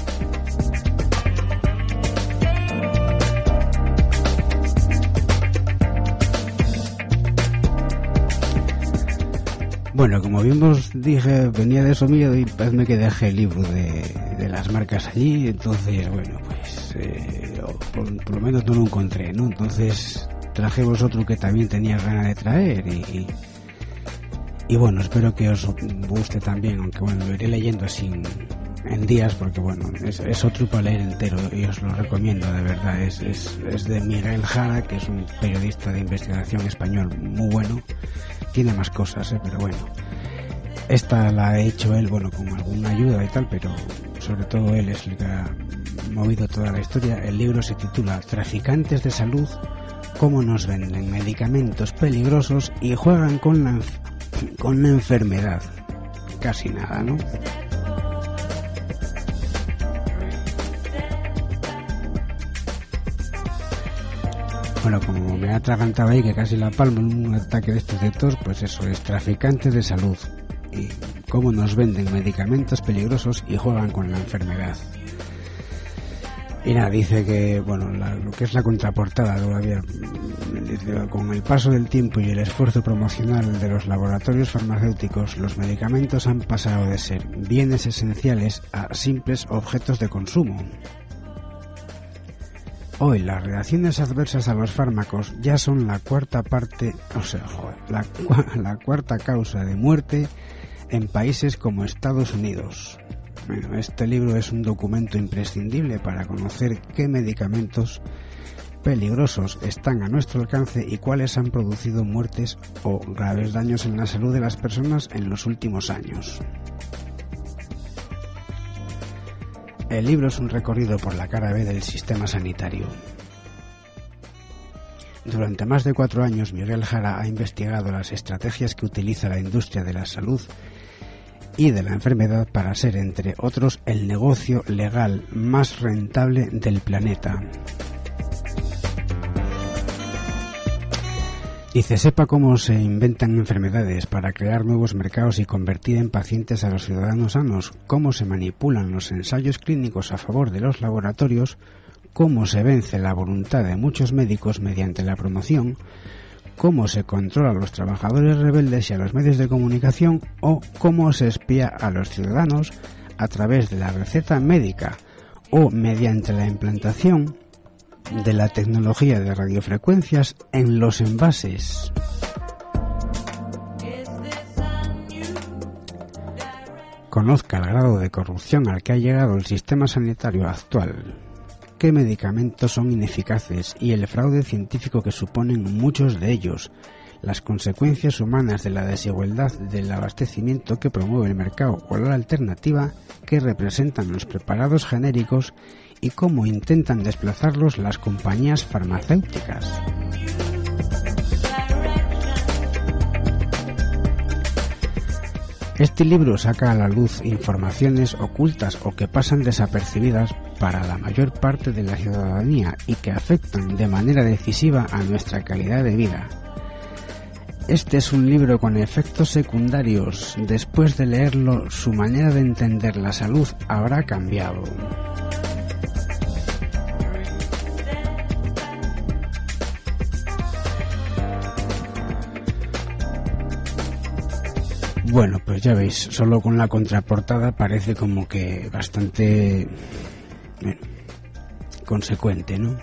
A: Bueno, como bien os dije, venía de Somiedo y me que dejé el libro de, de las marcas allí, entonces, bueno, pues eh, por, por lo menos no lo encontré, ¿no? Entonces traje vosotros que también tenía ganas de traer y, y bueno, espero que os guste también, aunque bueno, lo iré leyendo así en días porque bueno, es, es otro para leer entero y os lo recomiendo de verdad. Es, es, es de Miguel Jara, que es un periodista de investigación español muy bueno. Tiene más cosas, ¿eh? Pero bueno, esta la ha hecho él, bueno, con alguna ayuda y tal, pero sobre todo él es el que ha movido toda la historia. El libro se titula Traficantes de salud, cómo nos venden medicamentos peligrosos y juegan con la, con la enfermedad. Casi nada, ¿no? Bueno, como me ha atragantado ahí, que casi la palmo en un ataque de estos de tos, pues eso es Traficantes de salud y cómo nos venden medicamentos peligrosos y juegan con la enfermedad. Y nada, dice que, bueno, la, lo que es la contraportada todavía, dice, con el paso del tiempo y el esfuerzo promocional de los laboratorios farmacéuticos, los medicamentos han pasado de ser bienes esenciales a simples objetos de consumo. Hoy las reacciones adversas a los fármacos ya son la cuarta parte, o sea, joder, la, la cuarta causa de muerte en países como Estados Unidos. Bueno, este libro es un documento imprescindible para conocer qué medicamentos peligrosos están a nuestro alcance y cuáles han producido muertes o graves daños en la salud de las personas en los últimos años. El libro es un recorrido por la cara B del sistema sanitario. Durante más de cuatro años, Miguel Jara ha investigado las estrategias que utiliza la industria de la salud y de la enfermedad para ser, entre otros, el negocio legal más rentable del planeta. Dice, sepa cómo se inventan enfermedades para crear nuevos mercados y convertir en pacientes a los ciudadanos sanos, cómo se manipulan los ensayos clínicos a favor de los laboratorios, cómo se vence la voluntad de muchos médicos mediante la promoción, cómo se controla a los trabajadores rebeldes y a los medios de comunicación o cómo se espía a los ciudadanos a través de la receta médica o mediante la implantación de la tecnología de radiofrecuencias en los envases. Conozca el grado de corrupción al que ha llegado el sistema sanitario actual, qué medicamentos son ineficaces y el fraude científico que suponen muchos de ellos, las consecuencias humanas de la desigualdad del abastecimiento que promueve el mercado o la alternativa que representan los preparados genéricos y cómo intentan desplazarlos las compañías farmacéuticas. Este libro saca a la luz informaciones ocultas o que pasan desapercibidas para la mayor parte de la ciudadanía y que afectan de manera decisiva a nuestra calidad de vida. Este es un libro con efectos secundarios. Después de leerlo, su manera de entender la salud habrá cambiado. Bueno, pues ya veis, solo con la contraportada parece como que bastante bueno, consecuente, ¿no?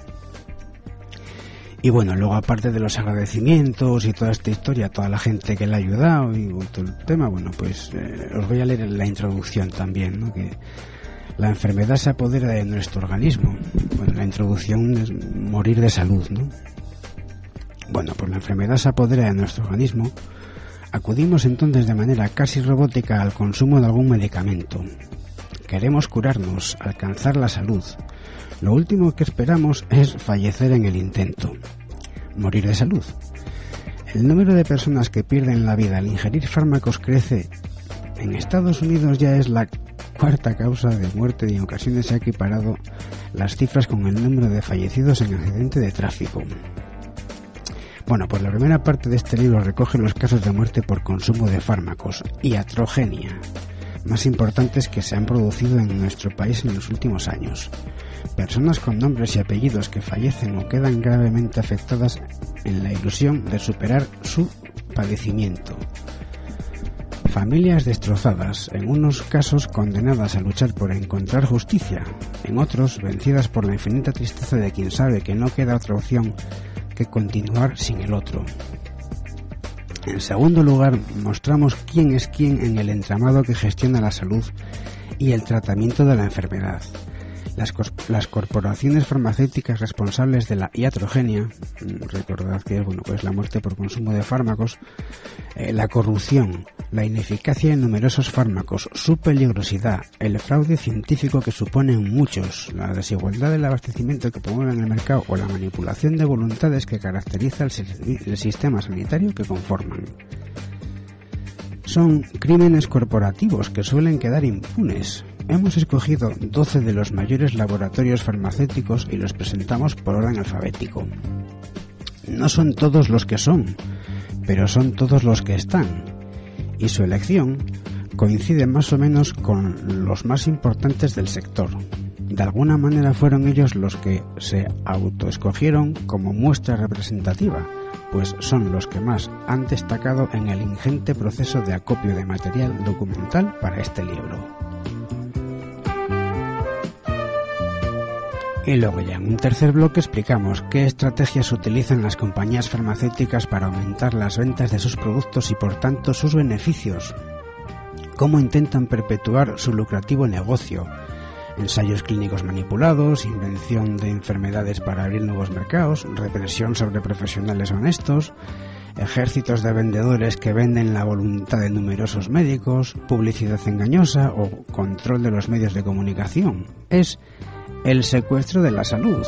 A: Y bueno, luego aparte de los agradecimientos y toda esta historia, toda la gente que le ha ayudado y todo el tema, bueno, pues eh, os voy a leer la introducción también, ¿no? Que la enfermedad se apodera de nuestro organismo. Bueno, la introducción es morir de salud, ¿no? Bueno, pues la enfermedad se apodera de nuestro organismo. Acudimos entonces de manera casi robótica al consumo de algún medicamento. Queremos curarnos, alcanzar la salud. Lo último que esperamos es fallecer en el intento. Morir de salud. El número de personas que pierden la vida al ingerir fármacos crece. En Estados Unidos ya es la cuarta causa de muerte y en ocasiones se ha equiparado las cifras con el número de fallecidos en accidente de tráfico. Bueno, pues la primera parte de este libro recoge los casos de muerte por consumo de fármacos, iatrogenia, más importantes que se han producido en nuestro país en los últimos años. Personas con nombres y apellidos que fallecen o quedan gravemente afectadas en la ilusión de superar su padecimiento. Familias destrozadas, en unos casos condenadas a luchar por encontrar justicia, en otros vencidas por la infinita tristeza de quien sabe que no queda otra opción que continuar sin el otro. En segundo lugar, mostramos quién es quién en el entramado que gestiona la salud y el tratamiento de la enfermedad. Las, las corporaciones farmacéuticas responsables de la iatrogenia, recordad que es bueno, pues la muerte por consumo de fármacos, eh, la corrupción, la ineficacia en numerosos fármacos, su peligrosidad, el fraude científico que suponen muchos, la desigualdad del abastecimiento que promueven el mercado o la manipulación de voluntades que caracteriza el, el sistema sanitario que conforman. Son crímenes corporativos que suelen quedar impunes. Hemos escogido doce de los mayores laboratorios farmacéuticos y los presentamos por orden alfabético. No son todos los que son, pero son todos los que están. Y su elección coincide más o menos con los más importantes del sector. De alguna manera fueron ellos los que se autoescogieron como muestra representativa, pues son los que más han destacado en el ingente proceso de acopio de material documental para este libro. Y luego ya en un tercer bloque explicamos qué estrategias utilizan las compañías farmacéuticas para aumentar las ventas de sus productos y por tanto sus beneficios, cómo intentan perpetuar su lucrativo negocio, ensayos clínicos manipulados, invención de enfermedades para abrir nuevos mercados, represión sobre profesionales honestos, ejércitos de vendedores que venden la voluntad de numerosos médicos, publicidad engañosa o control de los medios de comunicación. Es el secuestro de la salud.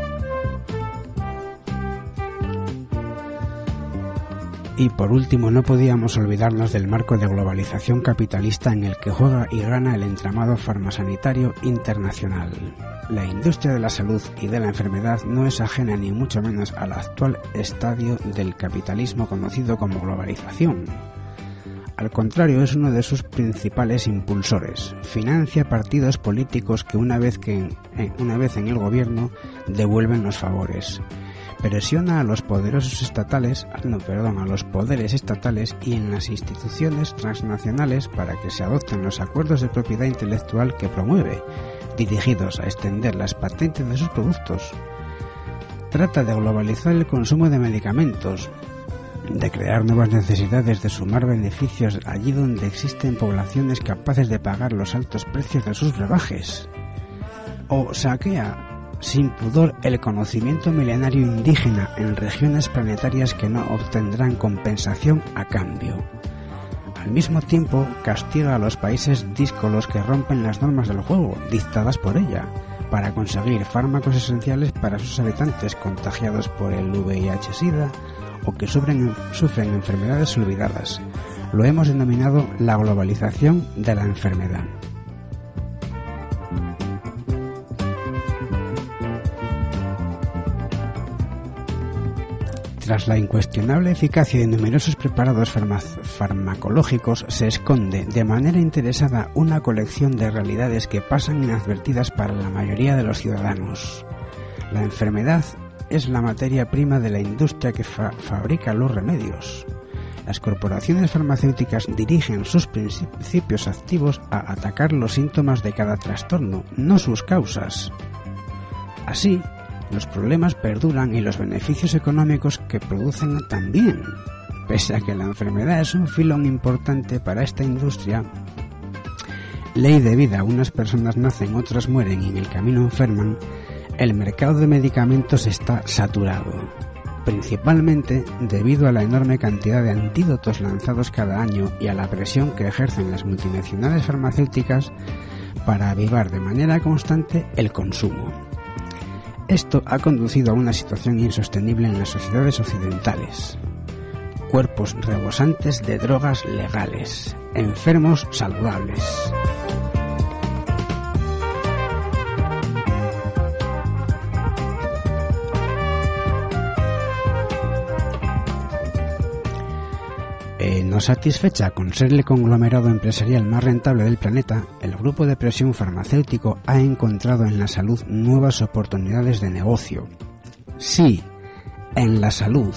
A: Y por último, no podíamos olvidarnos del marco de globalización capitalista en el que juega y gana el entramado farmasanitario internacional. La industria de la salud y de la enfermedad no es ajena ni mucho menos al actual estadio del capitalismo conocido como globalización. Al contrario, es uno de sus principales impulsores. Financia partidos políticos que una vez, que, eh, una vez en el gobierno devuelven los favores. Presiona a los poderosos estatales, no, perdón, a los poderes estatales y en las instituciones transnacionales para que se adopten los acuerdos de propiedad intelectual que promueve, dirigidos a extender las patentes de sus productos. Trata de globalizar el consumo de medicamentos, de crear nuevas necesidades, de sumar beneficios allí donde existen poblaciones capaces de pagar los altos precios de sus brebajes. O saquea sin pudor el conocimiento milenario indígena en regiones planetarias que no obtendrán compensación a cambio. Al mismo tiempo, castiga a los países díscolos que rompen las normas del juego dictadas por ella, para conseguir fármacos esenciales para sus habitantes contagiados por el V I H-Sida o que sufren, sufren enfermedades olvidadas. Lo hemos denominado la globalización de la enfermedad. Tras la incuestionable eficacia de numerosos preparados farma- farmacológicos, se esconde de manera interesada una colección de realidades que pasan inadvertidas para la mayoría de los ciudadanos. La enfermedad es la materia prima de la industria que fa- fabrica los remedios. Las corporaciones farmacéuticas dirigen sus principios activos a atacar los síntomas de cada trastorno, no sus causas. Así, los problemas perduran y los beneficios económicos que producen también. Pese a que la enfermedad es un filón importante para esta industria, ley de vida, unas personas nacen, otras mueren y en el camino enferman, el mercado de medicamentos está saturado, principalmente debido a la enorme cantidad de antídotos lanzados cada año y a la presión que ejercen las multinacionales farmacéuticas para avivar de manera constante el consumo. Esto ha conducido a una situación insostenible en las sociedades occidentales. Cuerpos rebosantes de drogas legales, enfermos saludables. Eh, no satisfecha con ser el conglomerado empresarial más rentable del planeta, el grupo de presión farmacéutico ha encontrado en la salud nuevas oportunidades de negocio. Sí, en la salud.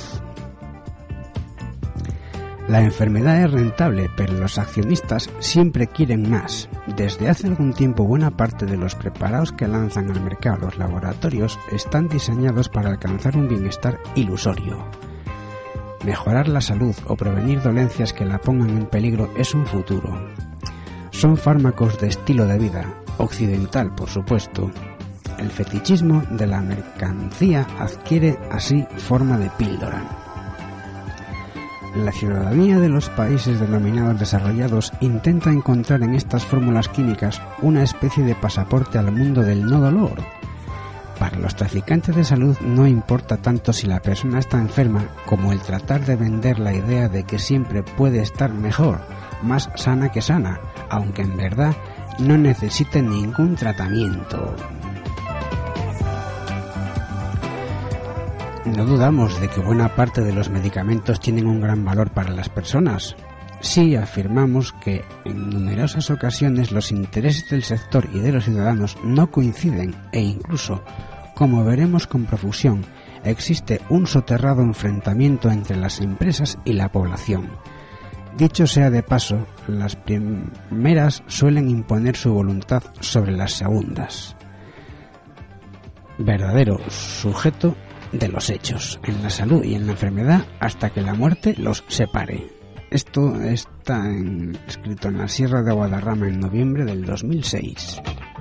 A: La enfermedad es rentable, pero los accionistas siempre quieren más. Desde hace algún tiempo, buena parte de los preparados que lanzan al mercado los laboratorios están diseñados para alcanzar un bienestar ilusorio. Mejorar la salud o prevenir dolencias que la pongan en peligro es un futuro. Son fármacos de estilo de vida, occidental por supuesto. El fetichismo de la mercancía adquiere así forma de píldora. La ciudadanía de los países denominados desarrollados intenta encontrar en estas fórmulas químicas una especie de pasaporte al mundo del no dolor. Para los traficantes de salud no importa tanto si la persona está enferma como el tratar de vender la idea de que siempre puede estar mejor, más sana que sana, aunque en verdad no necesite ningún tratamiento. No dudamos de que buena parte de los medicamentos tienen un gran valor para las personas. Sí afirmamos que en numerosas ocasiones los intereses del sector y de los ciudadanos no coinciden e incluso, como veremos con profusión, existe un soterrado enfrentamiento entre las empresas y la población. Dicho sea de paso, las primeras suelen imponer su voluntad sobre las segundas. Verdadero sujeto de los hechos, en la salud y en la enfermedad, hasta que la muerte los separe. Esto está en, escrito en la Sierra de Guadarrama en noviembre del dos mil seis.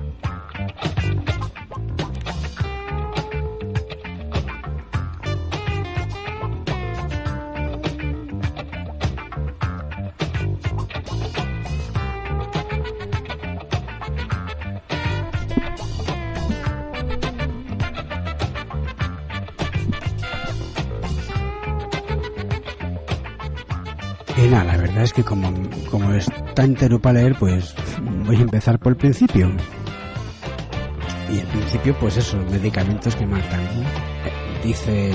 A: Y nada, la verdad es que como, como está entero para leer, pues voy a empezar por el principio. Y el principio, pues eso, medicamentos que matan, ¿no? Dice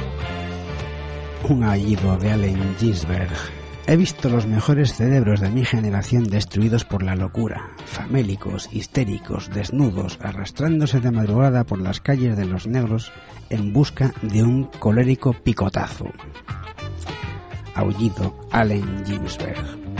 A: un aullido de Allen Ginsberg: he visto los mejores cerebros de mi generación destruidos por la locura, famélicos, histéricos, desnudos, arrastrándose de madrugada por las calles de los negros en busca de un colérico picotazo. Aullido, Allen Ginsberg.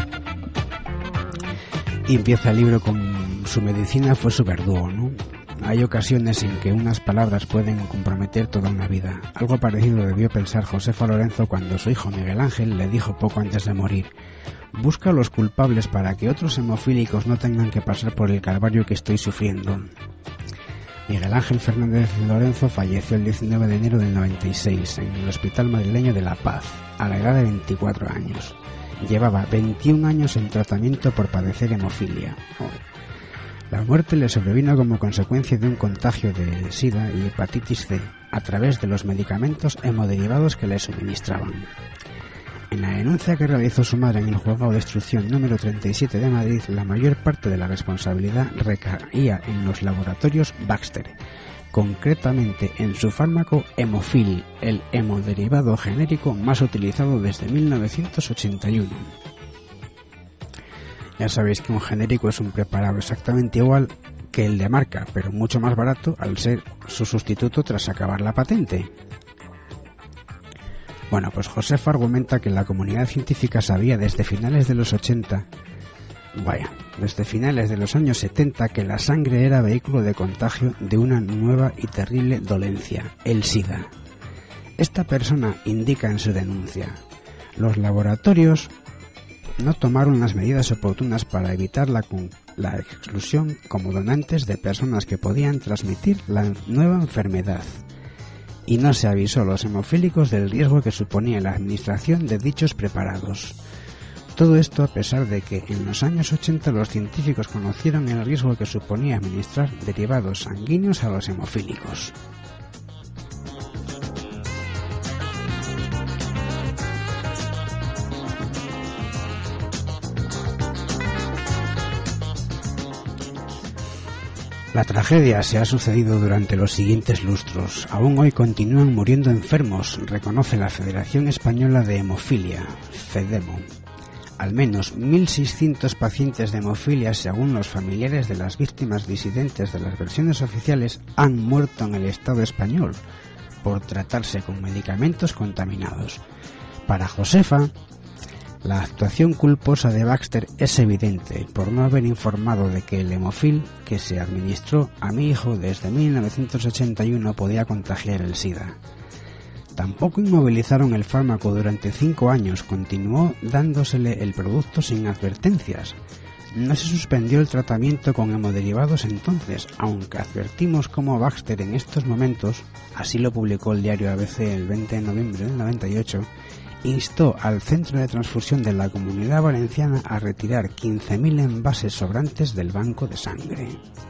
A: Y empieza el libro con: su medicina fue su verdugo, ¿no? Hay ocasiones en que unas palabras pueden comprometer toda una vida. Algo parecido debió pensar Josefa Lorenzo cuando su hijo Miguel Ángel le dijo poco antes de morir: busca a los culpables para que otros hemofílicos no tengan que pasar por el calvario que estoy sufriendo. Miguel Ángel Fernández Lorenzo falleció el diecinueve de enero del noventa y seis en el Hospital Madrileño de La Paz, a la edad de veinticuatro años. Llevaba veintiún años en tratamiento por padecer hemofilia. La muerte le sobrevino como consecuencia de un contagio de SIDA y hepatitis C a través de los medicamentos hemoderivados que le suministraban. En la denuncia que realizó su madre en el juzgado de instrucción número treinta y siete de Madrid, la mayor parte de la responsabilidad recaía en los laboratorios Baxter, concretamente en su fármaco Hemofil, el hemoderivado genérico más utilizado desde mil novecientos ochenta y uno. Ya sabéis que un genérico es un preparado exactamente igual que el de marca, pero mucho más barato al ser su sustituto tras acabar la patente. Bueno, pues Josefa argumenta que la comunidad científica sabía desde finales de los ochenta, vaya, desde finales de los años setenta, que la sangre era vehículo de contagio de una nueva y terrible dolencia, el SIDA. Esta persona indica en su denuncia: los laboratorios no tomaron las medidas oportunas para evitar la, la exclusión como donantes de personas que podían transmitir la nueva enfermedad, y no se avisó a los hemofílicos del riesgo que suponía la administración de dichos preparados. Todo esto a pesar de que en los años ochenta los científicos conocieron el riesgo que suponía administrar derivados sanguíneos a los hemofílicos. La tragedia se ha sucedido durante los siguientes lustros. Aún hoy continúan muriendo enfermos, reconoce la Federación Española de Hemofilia, FEDEMO. Al menos mil seiscientos pacientes de hemofilia, según los familiares de las víctimas disidentes de las versiones oficiales, han muerto en el Estado español por tratarse con medicamentos contaminados. Para Josefa, la actuación culposa de Baxter es evidente por no haber informado de que el Hemofil que se administró a mi hijo desde mil novecientos ochenta y uno podía contagiar el SIDA. Tampoco inmovilizaron el fármaco durante cinco años, continuó dándosele el producto sin advertencias. No se suspendió el tratamiento con hemoderivados entonces, aunque advertimos cómo Baxter en estos momentos, así lo publicó el diario A B C el veinte de noviembre del noventa y ocho, instó al Centro de Transfusión de la Comunidad Valenciana a retirar quince mil envases sobrantes del banco de sangre.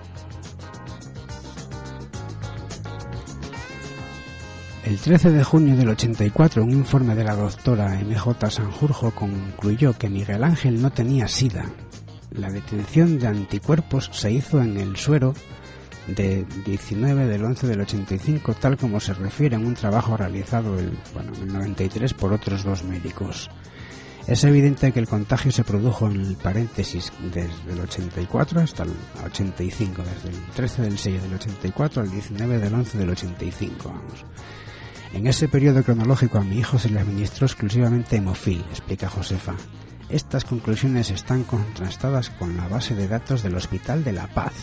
A: El trece de junio del ochenta y cuatro, un informe de la doctora M J Sanjurjo concluyó que Miguel Ángel no tenía SIDA. La detención de anticuerpos se hizo en el suero de diecinueve del once del ochenta y cinco, tal como se refiere en un trabajo realizado el, bueno, en el noventa y tres por otros dos médicos. Es evidente que el contagio se produjo en el paréntesis desde el ochenta y cuatro hasta el ochenta y cinco, desde el trece del seis del ochenta y cuatro al diecinueve del once del ochenta y cinco, vamos. En ese periodo cronológico a mi hijo se le administró exclusivamente Hemofil, explica Josefa. Estas conclusiones están contrastadas con la base de datos del Hospital de La Paz.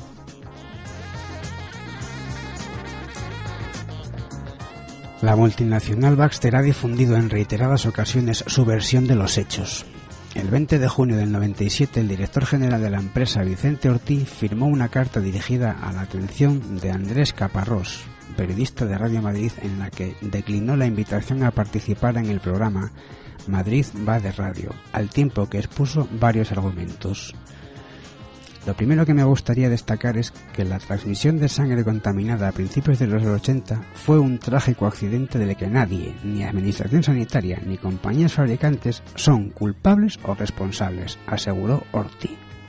A: La multinacional Baxter ha difundido en reiteradas ocasiones su versión de los hechos. El veinte de junio del noventa y siete, el director general de la empresa, Vicente Ortiz, firmó una carta dirigida a la atención de Andrés Caparrós, periodista de Radio Madrid, en la que declinó la invitación a participar en el programa Madrid va de radio, al tiempo que expuso varios argumentos. Lo primero que me gustaría destacar es que la transmisión de sangre contaminada a principios de los ochenta fue un trágico accidente del que nadie, ni administración sanitaria ni compañías fabricantes, son culpables o responsables, aseguró Ortiz.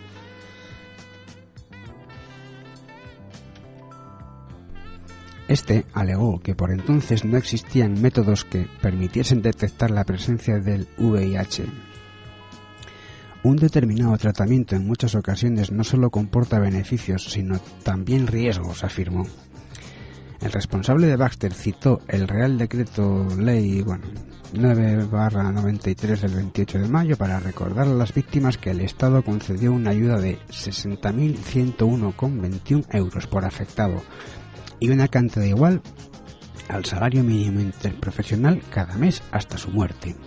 A: Este alegó que por entonces no existían métodos que permitiesen detectar la presencia del V I H. Un determinado tratamiento en muchas ocasiones no solo comporta beneficios, sino también riesgos, afirmó. El responsable de Baxter citó el Real Decreto Ley bueno, nueve barra noventa y tres del veintiocho de mayo para recordar a las víctimas que el Estado concedió una ayuda de sesenta mil ciento uno coma veintiuno euros por afectado y una cantidad igual al salario mínimo interprofesional cada mes hasta su muerte.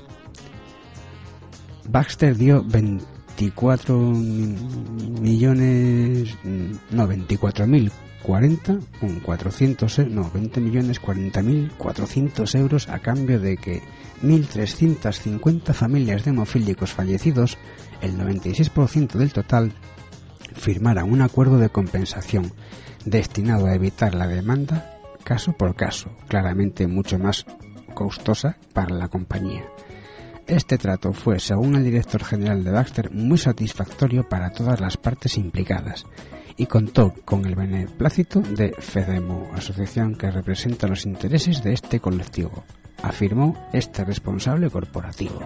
A: Baxter dio veinticuatro millones, no, veinticuatro mil cuarenta con cuatrocientos, no, veinte millones cuarenta mil cuatrocientos euros a cambio de que mil trescientas cincuenta familias de hemofílicos fallecidos, el noventa y seis por ciento del total, firmaran un acuerdo de compensación destinado a evitar la demanda caso por caso, claramente mucho más costosa para la compañía. Este trato fue, según el director general de Baxter, muy satisfactorio para todas las partes implicadas y contó con el beneplácito de FEDEMO, asociación que representa los intereses de este colectivo, afirmó este responsable corporativo.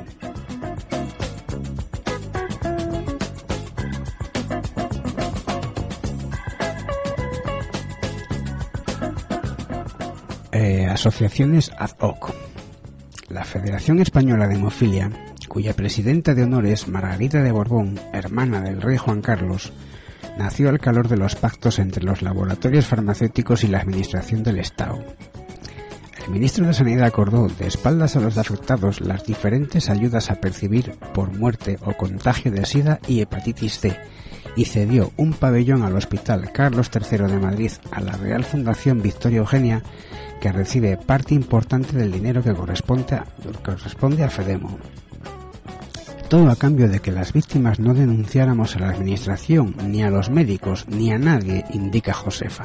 A: Eh, asociaciones ad hoc. La Federación Española de Hemofilia, cuya presidenta de honor es Margarita de Borbón, hermana del rey Juan Carlos, nació al calor de los pactos entre los laboratorios farmacéuticos y la administración del Estado. El ministro de Sanidad acordó, de espaldas a los afectados, las diferentes ayudas a percibir por muerte o contagio de SIDA y hepatitis C, y cedió un pabellón al Hospital Carlos tercero de Madrid a la Real Fundación Victoria Eugenia, que recibe parte importante del dinero que corresponde a, corresponde a FEDEMO. Todo a cambio de que las víctimas no denunciáramos a la administración, ni a los médicos, ni a nadie, indica Josefa.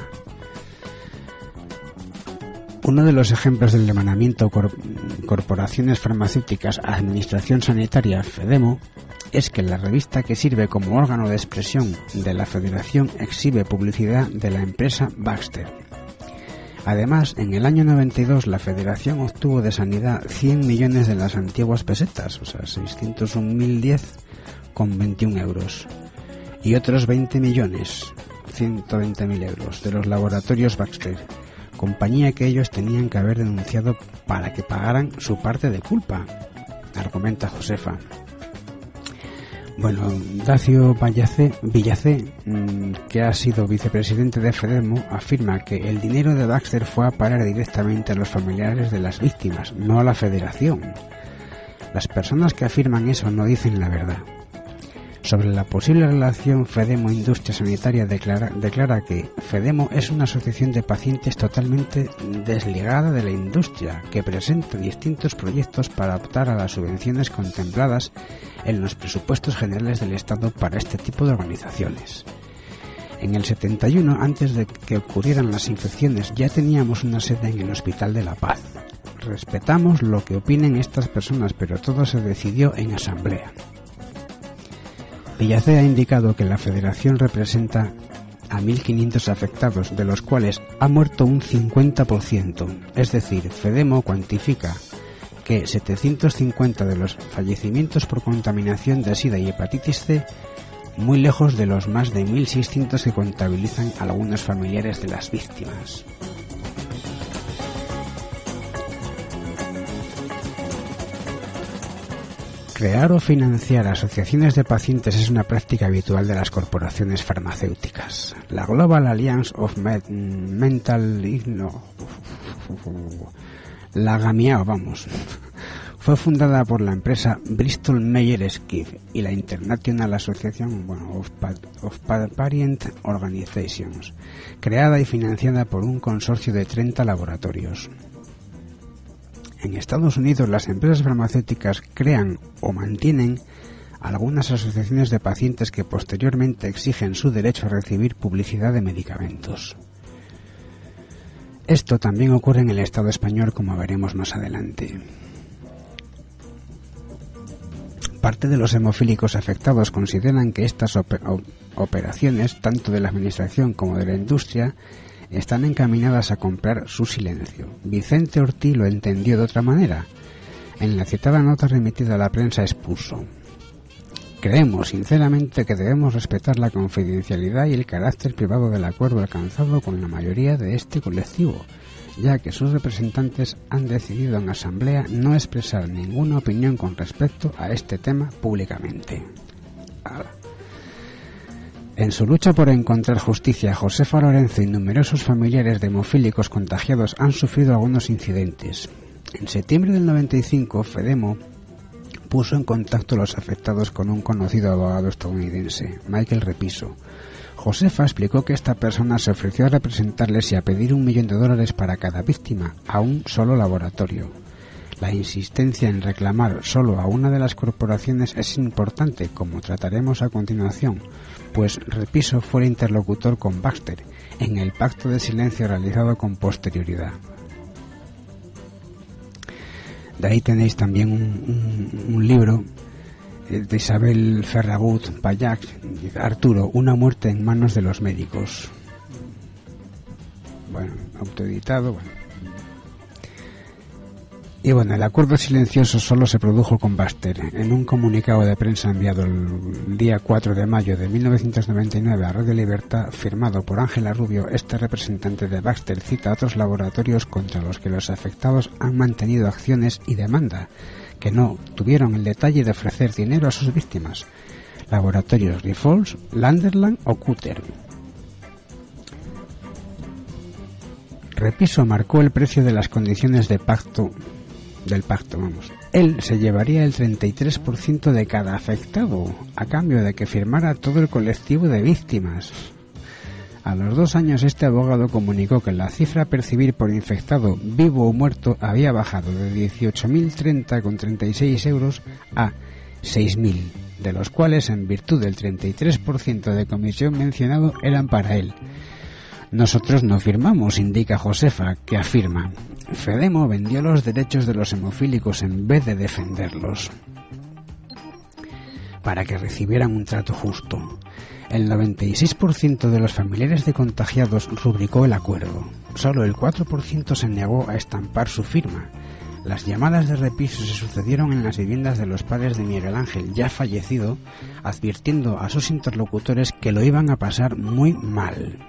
A: Uno de los ejemplos del hermanamiento cor- Corporaciones Farmacéuticas Administración Sanitaria FEDEMO es que la revista que sirve como órgano de expresión de la Federación exhibe publicidad de la empresa Baxter. Además, en el año noventa y dos la Federación obtuvo de Sanidad cien millones de las antiguas pesetas, o sea, seiscientos un mil diez con veintiún euros, y otros veinte millones, ciento veinte mil euros, de los laboratorios Baxter, compañía que ellos tenían que haber denunciado para que pagaran su parte de culpa, argumenta Josefa. Bueno, Dacio Villacé, Villacé, que ha sido vicepresidente de FEDEMO, afirma que el dinero de Baxter fue a parar directamente a los familiares de las víctimas, no a la Federación. Las personas que afirman eso no dicen la verdad. Sobre la posible relación FEDEMO-Industria Sanitaria declara, declara que FEDEMO es una asociación de pacientes totalmente desligada de la industria, que presenta distintos proyectos para optar a las subvenciones contempladas en los presupuestos generales del Estado para este tipo de organizaciones. En el setenta y uno, antes de que ocurrieran las infecciones, ya teníamos una sede en el Hospital de la Paz. Respetamos lo que opinen estas personas, pero todo se decidió en asamblea. Villacé ha indicado que la Federación representa a mil quinientos afectados, de los cuales ha muerto un cincuenta por ciento, es decir, FEDEMO cuantifica que setecientos cincuenta de los fallecimientos por contaminación de SIDA y hepatitis C, muy lejos de los más de mil seiscientos que contabilizan algunos familiares de las víctimas. Crear o financiar asociaciones de pacientes es una práctica habitual de las corporaciones farmacéuticas. La Global Alliance of Med- Mental no, la GAMIAO, vamos, fue fundada por la empresa Bristol Myers Squibb y la International Association bueno, of, pa- of Parent Organizations, creada y financiada por un consorcio de treinta laboratorios. En Estados Unidos, las empresas farmacéuticas crean o mantienen algunas asociaciones de pacientes que posteriormente exigen su derecho a recibir publicidad de medicamentos. Esto también ocurre en el Estado español, como veremos más adelante. Parte de los hemofílicos afectados consideran que estas op- operaciones, tanto de la administración como de la industria, están encaminadas a comprar su silencio. Vicente Ortiz lo entendió de otra manera. En la citada nota remitida a la prensa expuso: creemos sinceramente que debemos respetar la confidencialidad y el carácter privado del acuerdo alcanzado con la mayoría de este colectivo, ya que sus representantes han decidido en asamblea no expresar ninguna opinión con respecto a este tema públicamente. Ahora, en su lucha por encontrar justicia, Josefa Lorenzo y numerosos familiares de hemofílicos contagiados han sufrido algunos incidentes. En septiembre del noventa y cinco, FEDEMO puso en contacto a los afectados con un conocido abogado estadounidense, Michael Repiso, Josefa explicó que esta persona se ofreció a representarles y a pedir un millón de dólares para cada víctima, a un solo laboratorio. La insistencia en reclamar solo a una de las corporaciones es importante, como trataremos a continuación, pues Repiso fue el interlocutor con Baxter en el pacto de silencio realizado con posterioridad. De ahí tenéis también un, un, un libro de Isabel Ferragut Payach, Arturo, una muerte en manos de los médicos. Bueno, autoeditado, bueno. Y bueno, el acuerdo silencioso solo se produjo con Baxter. En un comunicado de prensa enviado el día cuatro de mayo de mil novecientos noventa y nueve a Radio Libertad, firmado por Ángela Rubio, este representante de Baxter cita a otros laboratorios contra los que los afectados han mantenido acciones y demanda, que no tuvieron el detalle de ofrecer dinero a sus víctimas. Laboratorios Grifols, Landerland o Cutter. Repiso marcó el precio de las condiciones de pacto del pacto, vamos. Él se llevaría el treinta y tres por ciento de cada afectado, a cambio de que firmara todo el colectivo de víctimas. A los dos años este abogado comunicó que la cifra a percibir por infectado, vivo o muerto, había bajado de dieciocho mil treinta con treinta y seis euros a seis mil, de los cuales, en virtud del treinta y tres por ciento de comisión mencionado, eran para él. Nosotros no firmamos, indica Josefa, que afirma: Fedemo vendió los derechos de los hemofílicos en vez de defenderlos, para que recibieran un trato justo. El noventa y seis por ciento de los familiares de contagiados rubricó el acuerdo. Solo el cuatro por ciento se negó a estampar su firma. Las llamadas de Repiso se sucedieron en las viviendas de los padres de Miguel Ángel, ya fallecido, advirtiendo a sus interlocutores que lo iban a pasar muy mal.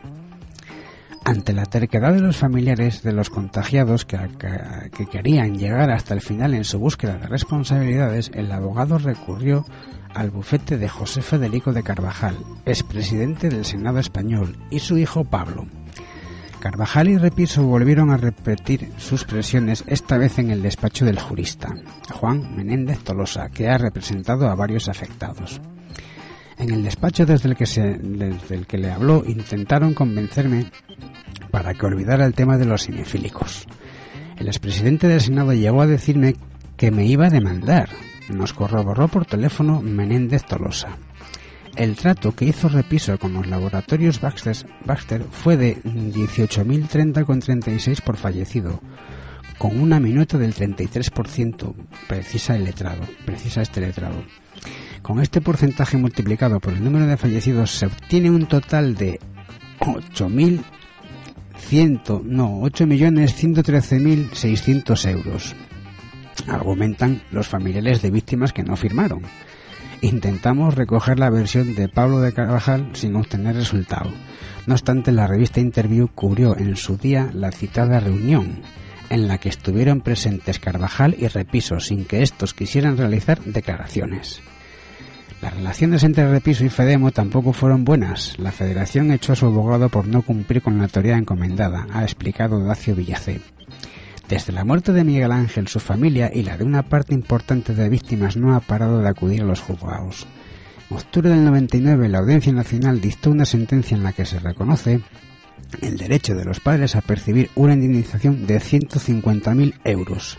A: Ante la terquedad de los familiares de los contagiados que, que, que querían llegar hasta el final en su búsqueda de responsabilidades, el abogado recurrió al bufete de José Federico de Carvajal, expresidente del Senado español, y su hijo Pablo. Carvajal y Repiso volvieron a repetir sus presiones, esta vez en el despacho del jurista, Juan Menéndez Tolosa, que ha representado a varios afectados. En el despacho desde el que se, desde el que le habló, intentaron convencerme para que olvidara el tema de los hemofílicos. El expresidente del Senado llegó a decirme que me iba a demandar. Nos corroboró por teléfono Menéndez Tolosa. El trato que hizo Repiso con los laboratorios Baxter, Baxter fue de dieciocho mil treinta con treinta y seis por fallecido, con una minuta del treinta y tres por ciento, precisa el letrado, precisa este letrado. Con este porcentaje multiplicado por el número de fallecidos se obtiene un total de ocho mil cien, no, ocho millones ciento trece mil seiscientos euros. Argumentan los familiares de víctimas que no firmaron. Intentamos recoger la versión de Pablo de Carvajal sin obtener resultado. No obstante, la revista Interview cubrió en su día la citada reunión, en la que estuvieron presentes Carvajal y Repiso, sin que estos quisieran realizar declaraciones. Las relaciones entre Repiso y Fedemo tampoco fueron buenas. La Federación echó a su abogado por no cumplir con la tarea encomendada, ha explicado Dacio Villacé. Desde la muerte de Miguel Ángel, su familia y la de una parte importante de víctimas no ha parado de acudir a los juzgados. En octubre del noventa y nueve, la Audiencia Nacional dictó una sentencia en la que se reconoce el derecho de los padres a percibir una indemnización de ciento cincuenta mil euros.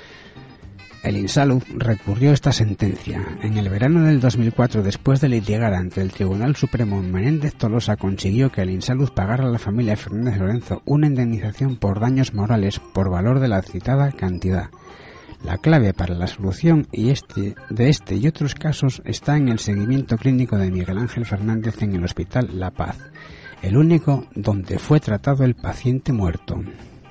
A: El Insalud recurrió esta sentencia. En el verano del dos mil cuatro, después de litigar ante el Tribunal Supremo, Menéndez Tolosa consiguió que el Insalud pagara a la familia Fernández Lorenzo una indemnización por daños morales por valor de la citada cantidad. La clave para la solución y este, de este y otros casos está en el seguimiento clínico de Miguel Ángel Fernández en el Hospital La Paz, el único donde fue tratado el paciente muerto.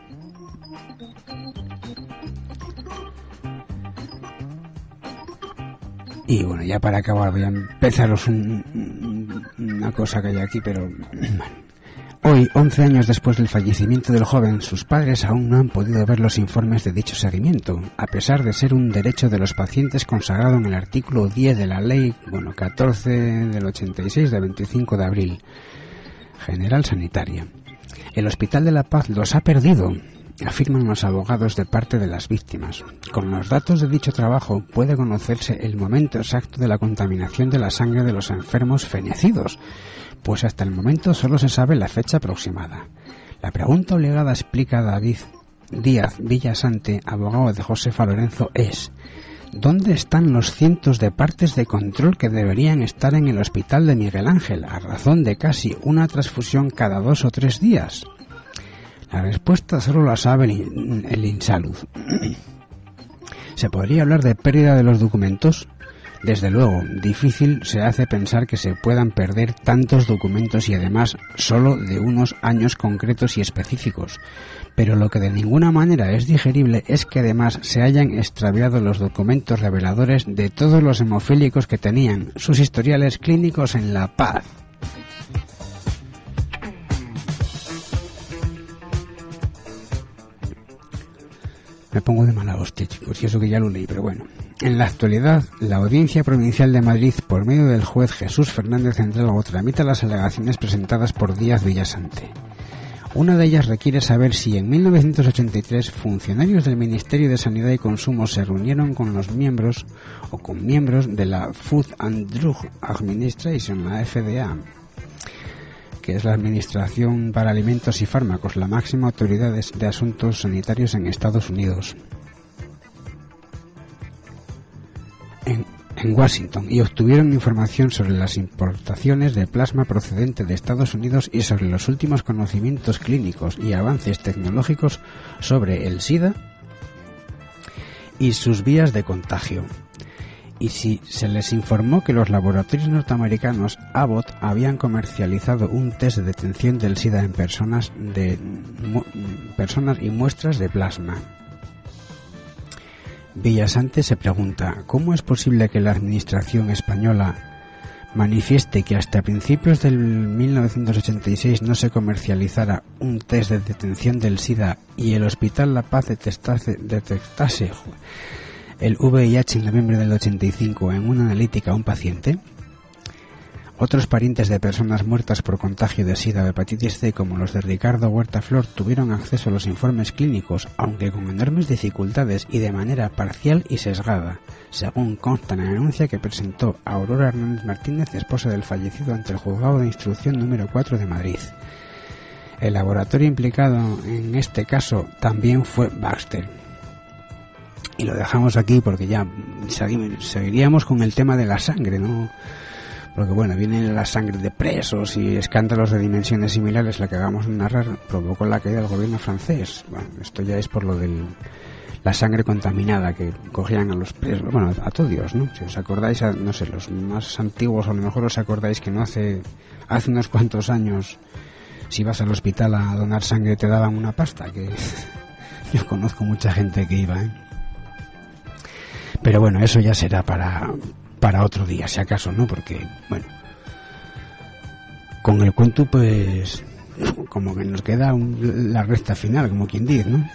A: Y bueno, ya para acabar voy a empezaros un, una cosa que hay aquí, pero bueno. Hoy, once años después del fallecimiento del joven, sus padres aún no han podido ver los informes de dicho seguimiento, a pesar de ser un derecho de los pacientes consagrado en el artículo diez de la Ley bueno, catorce del ochenta y seis de veinticinco de abril, General Sanitaria. El Hospital de La Paz los ha perdido. afirman los abogados de parte de las víctimas. Con los datos de dicho trabajo puede conocerse el momento exacto de la contaminación de la sangre de los enfermos fenecidos, pues hasta el momento solo se sabe la fecha aproximada. La pregunta obligada, explica David Díaz Villasante, abogado de Josefa Lorenzo, es: ¿dónde están los cientos de partes de control que deberían estar en el hospital de Miguel Ángel, a razón de casi una transfusión cada dos o tres días? La respuesta solo la sabe el, el Insalud. ¿Se podría hablar de pérdida de los documentos? Desde luego, difícil se hace pensar que se puedan perder tantos documentos y además solo de unos años concretos y específicos. Pero lo que de ninguna manera es digerible es que además se hayan extraviado los documentos reveladores de todos los hemofílicos que tenían sus historiales clínicos en La Paz. Me pongo de mala hostia, chicos, y eso que ya lo leí, pero bueno. En la actualidad, la Audiencia Provincial de Madrid, por medio del juez Jesús Fernández Entralgo, tramita las alegaciones presentadas por Díaz Villasante. Una de ellas requiere saber si en mil novecientos ochenta y tres funcionarios del Ministerio de Sanidad y Consumo se reunieron con los miembros o con miembros de la Food and Drug Administration, la F D A, que es la Administración para Alimentos y Fármacos, la máxima autoridad de asuntos sanitarios en Estados Unidos, en, en Washington, y obtuvieron información sobre las importaciones de plasma procedente de Estados Unidos y sobre los últimos conocimientos clínicos y avances tecnológicos sobre el SIDA y sus vías de contagio. Y si se les informó que los laboratorios norteamericanos Abbott habían comercializado un test de detección del SIDA en personas de mu, personas y muestras de plasma. Villasante se pregunta: ¿cómo es posible que la administración española manifieste que hasta principios del mil novecientos ochenta y seis no se comercializara un test de detección del SIDA y el Hospital La Paz detectase, detectase el V I H en noviembre del ochenta y cinco en una analítica a un paciente? Otros parientes de personas muertas por contagio de SIDA o hepatitis C, como los de Ricardo Huerta Flor, tuvieron acceso a los informes clínicos, aunque con enormes dificultades y de manera parcial y sesgada, según consta en la denuncia que presentó Aurora Hernández Martínez, esposa del fallecido, ante el Juzgado de Instrucción número cuatro de Madrid. El laboratorio implicado en este caso también fue Baxter. Y lo dejamos aquí porque ya seguiríamos con el tema de la sangre, ¿no? Porque bueno, viene la sangre de presos y escándalos de dimensiones similares. La que acabamos de narrar provocó la caída del gobierno francés. Bueno, esto ya es por lo de la sangre contaminada que cogían a los presos, bueno, a todos, ¿no? Si os acordáis, a, no sé, los más antiguos, a lo mejor os acordáis que no hace hace unos cuantos años, si vas al hospital a donar sangre te daban una pasta, que yo conozco mucha gente que iba, ¿eh? Pero bueno, eso ya será para para otro día, si acaso, ¿no? Porque, bueno, con el cuento, pues, como que nos queda un, la recta final, como quien dice, ¿no?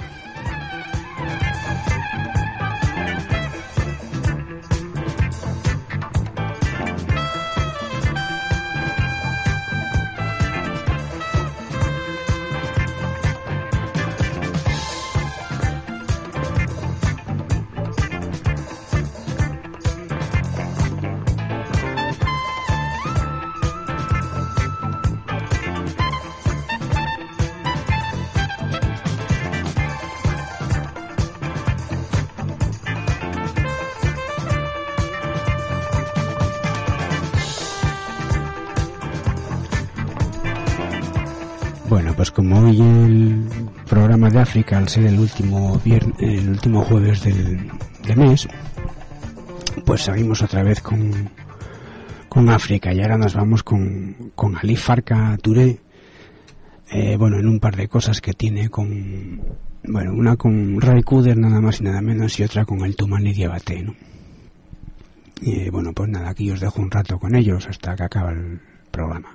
A: Bueno, pues como hoy el programa de África, al ser el último viernes, el último jueves del, del mes, pues seguimos otra vez con con África, y ahora nos vamos con, con Ali Farka Touré, eh, bueno, en un par de cosas que tiene con, bueno, una con Ray Cooder nada más y nada menos, y otra con el Toumani Diabaté, ¿no? Y eh, bueno, pues nada, aquí os dejo un rato con ellos hasta que acaba el programa.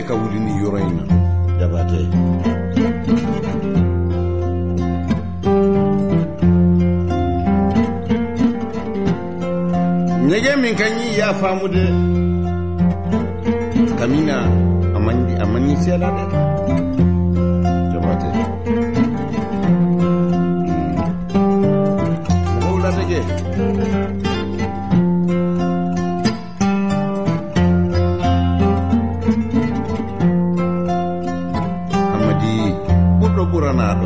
H: ka wuli ni yɔrɔ in na Jabatɛ. Ɲɛgɛn min ka ɲi y'a faamu dɛ kamina a man a man ni sela dɛ Jabatɛ. Mɔgɔw ladege. Buranado.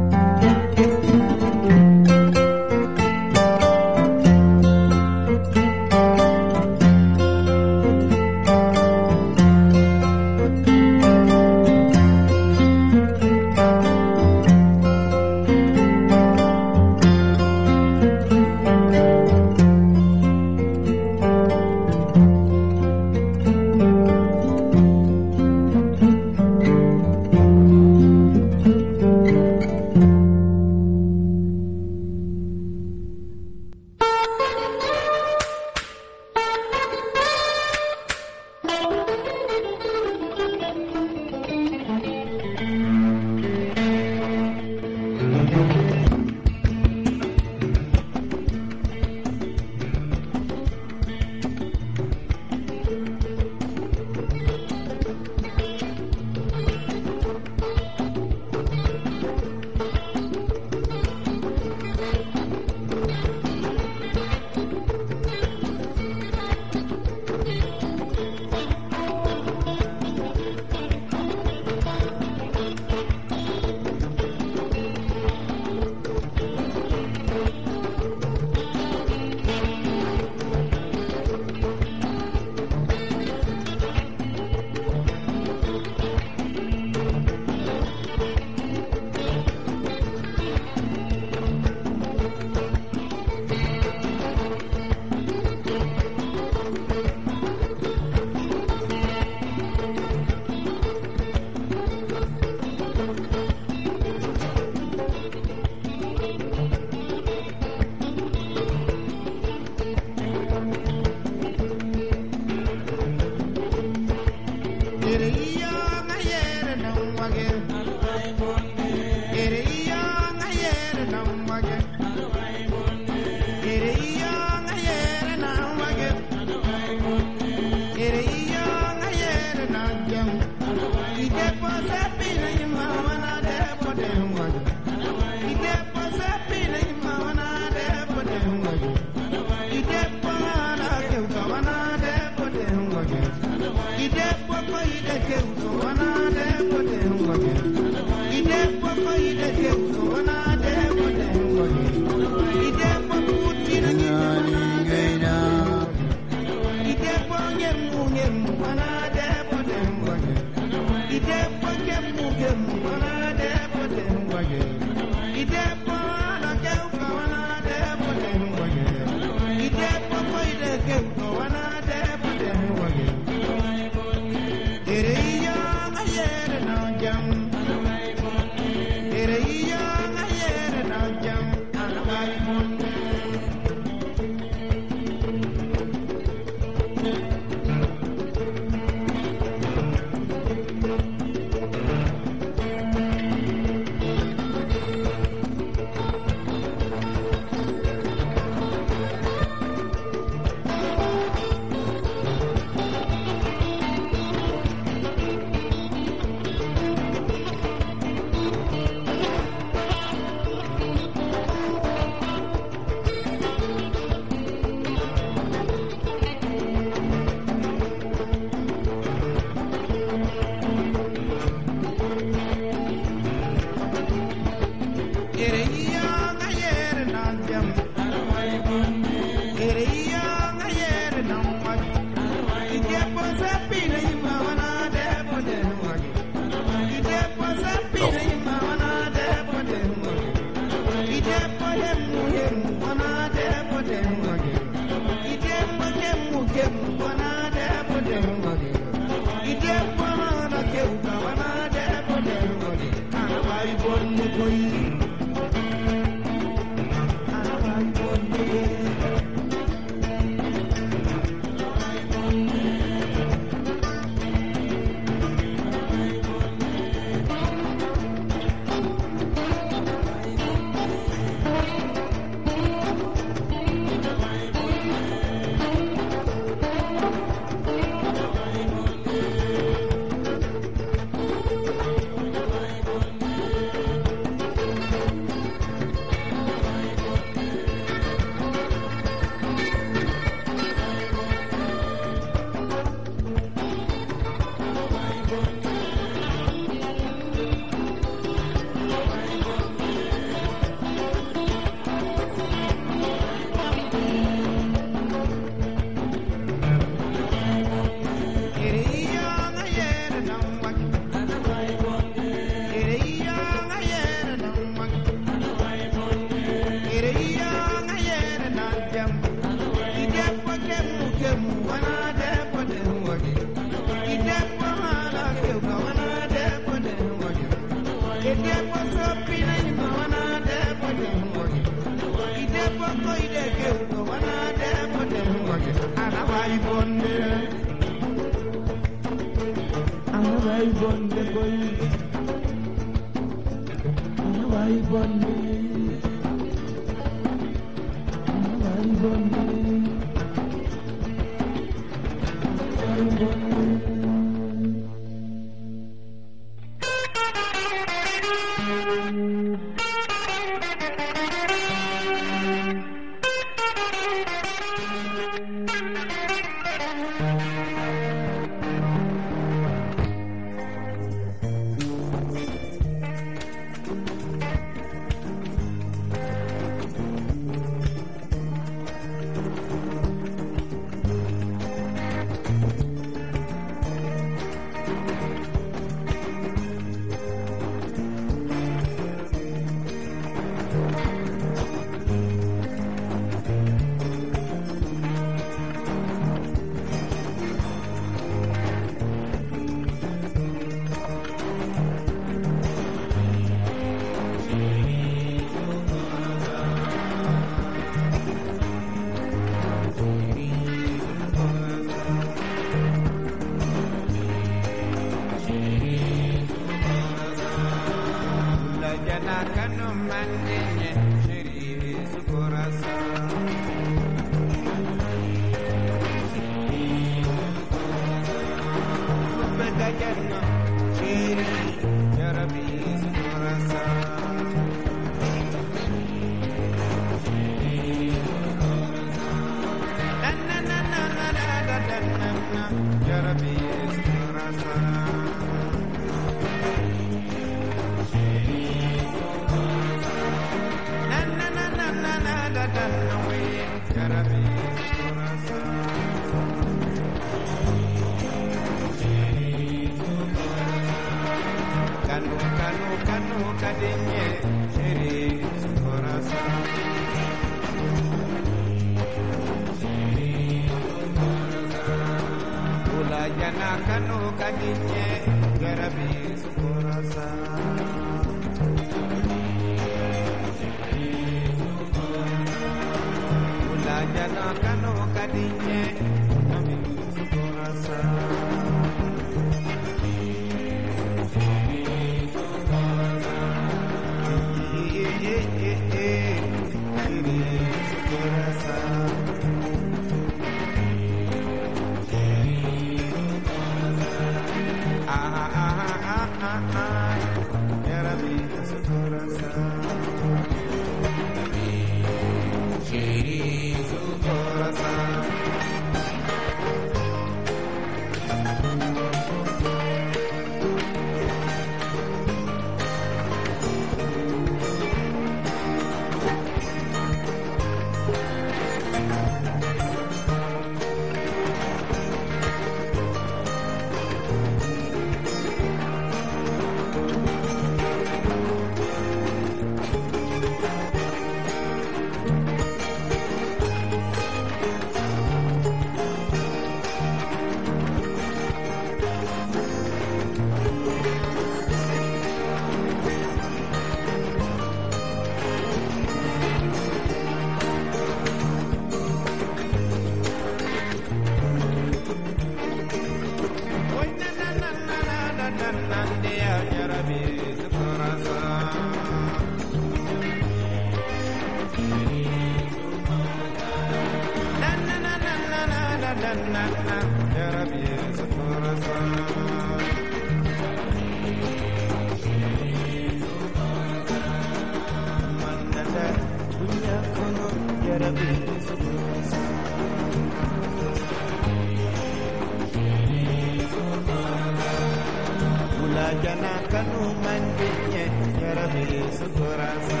B: Jana kanu mandinya ya Rabbi syukurasa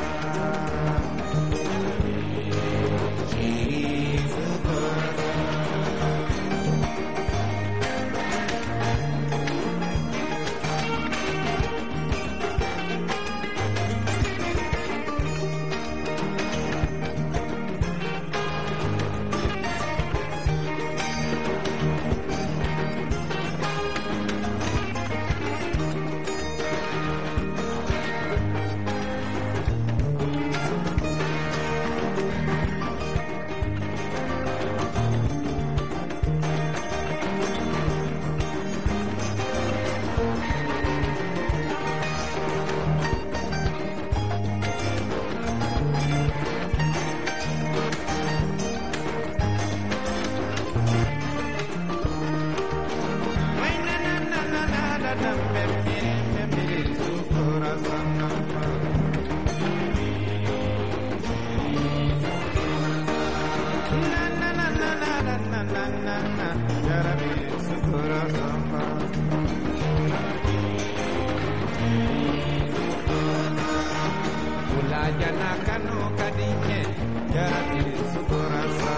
B: Jana kanu kadinya ya Rabbi syukurasa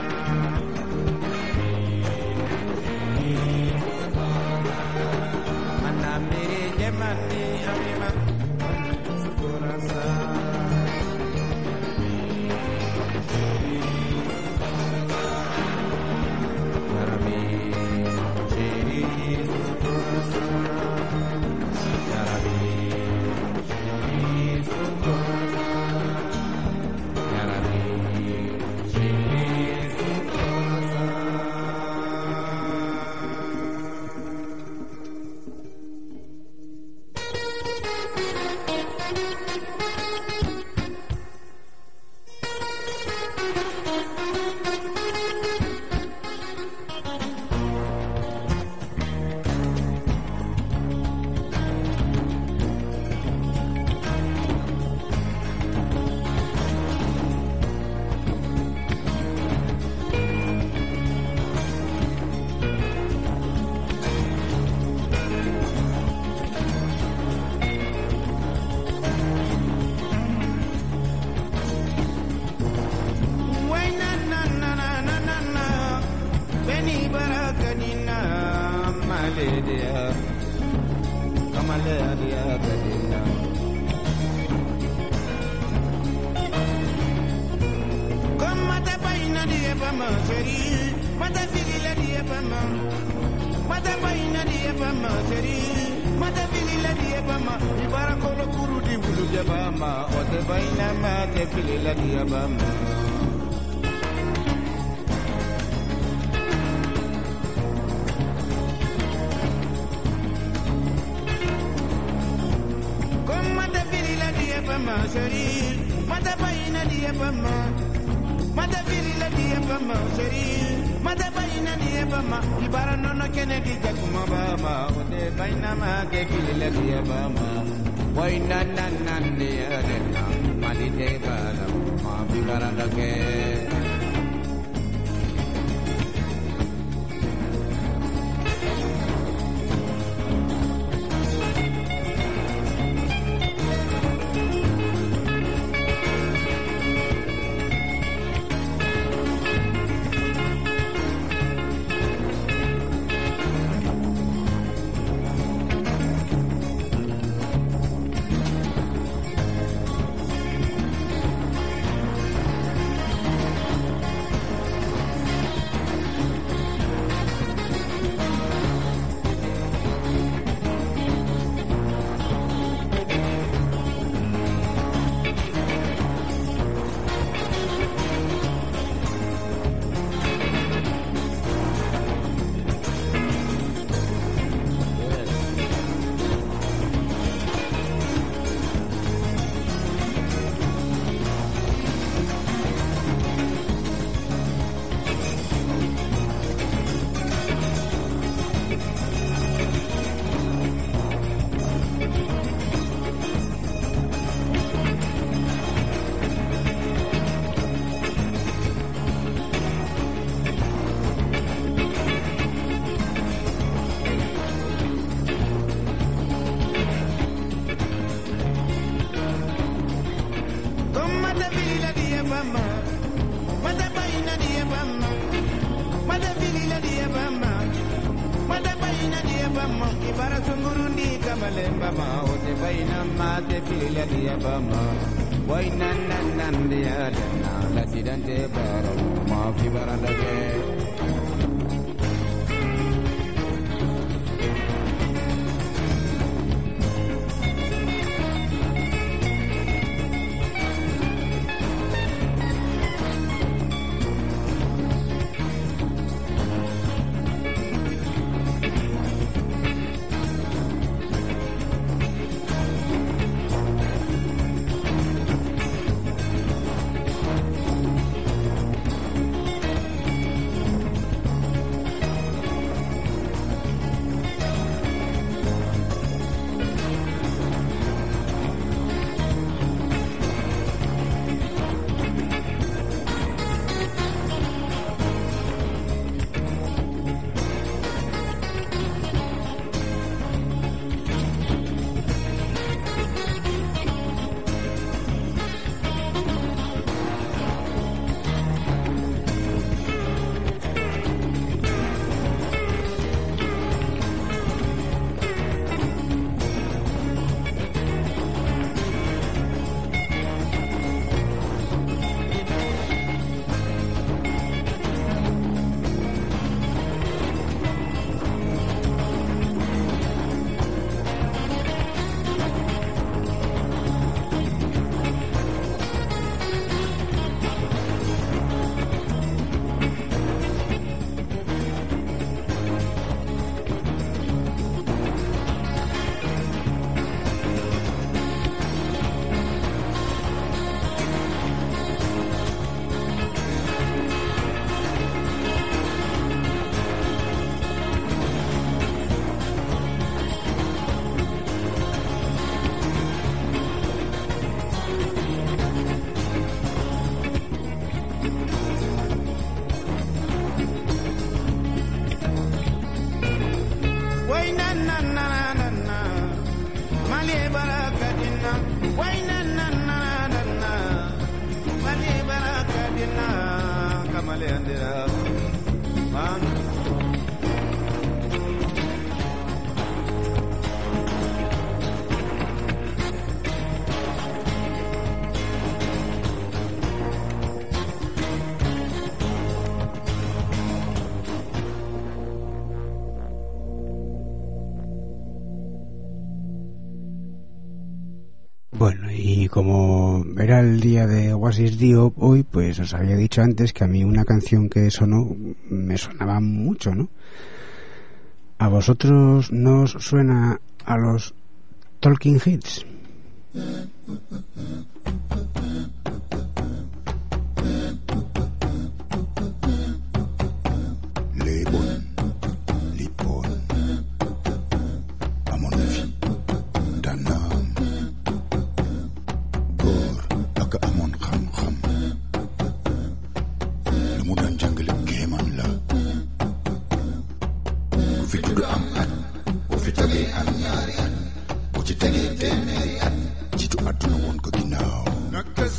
B: mana miri jemani amima syukurasa ya Rabbi syukurasa ya Rabbi syukurasa bama. Mada baina dia bama. Mada filila dia bama. Mada baina dia bama. Ibara sungurundi kamale bama. Ote baina mate filila dia bama. Waina nan nan dia dana. La sidante baro ma fi barandage.
A: Bueno, y como era el día de Oasis Dio hoy, pues os había dicho antes que a mí una canción que sonó me sonaba mucho, ¿no? ¿A vosotros no os suena a los Talking Heads?
E: Lebon, Lipon, Amonfi, Danam, Gor, Aka Amon Kham Kham, Lemudan Jungle Keman La, Ufitu Am An, Ufitagi An Yari An, Uchitagi Temeri An, Jitu Atuna Won Koginao.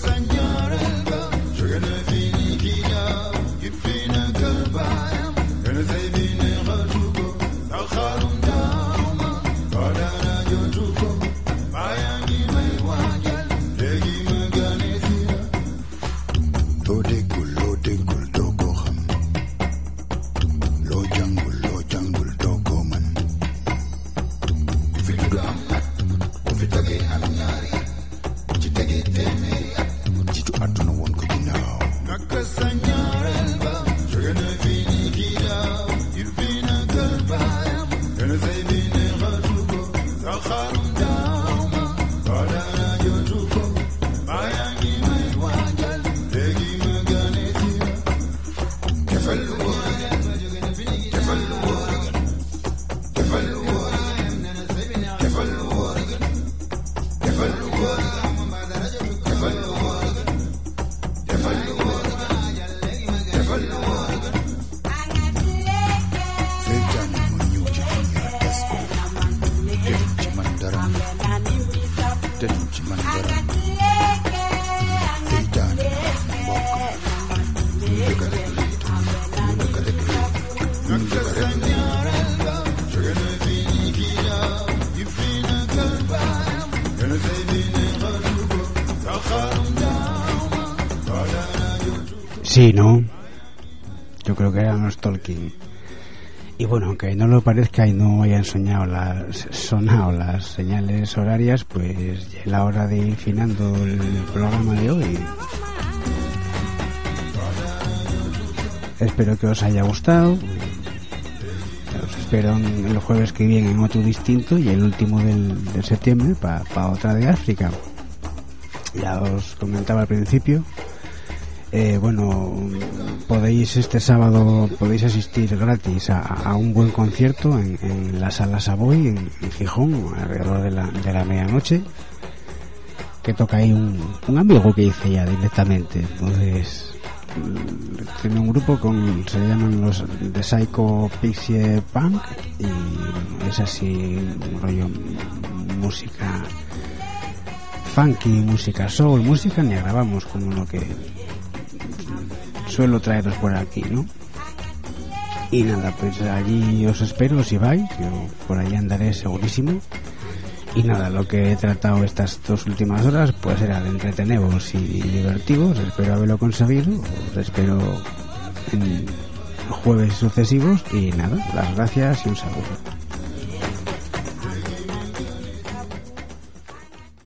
A: Sí, ¿no? Yo creo que eran los Tolkien. Y bueno, aunque no lo parezca y no hayan soñado las, sonado las señales horarias, pues ya es la hora de ir finando el programa de hoy. Espero que os haya gustado. Os espero el jueves que viene en otro distinto y el último del, de septiembre para pa otra de África. Ya os comentaba al principio. Eh, bueno, podéis este sábado podéis asistir gratis a, a un buen concierto en, en la Sala Savoy en, en Gijón alrededor de la, de la medianoche, que toca ahí un, un amigo que hice ya directamente. Entonces tiene un grupo con, se llaman los The Psycho Pixie Punk, y bueno, es así un rollo música funky, música soul, música ni grabamos como lo que suelo traeros por aquí, ¿no? Y nada, pues allí os espero si vais, yo por ahí andaré segurísimo. Y nada, lo que he tratado estas dos últimas horas pues era de entreteneros y divertidos. Espero haberlo conseguido. Os espero en jueves sucesivos y nada, las gracias y un saludo.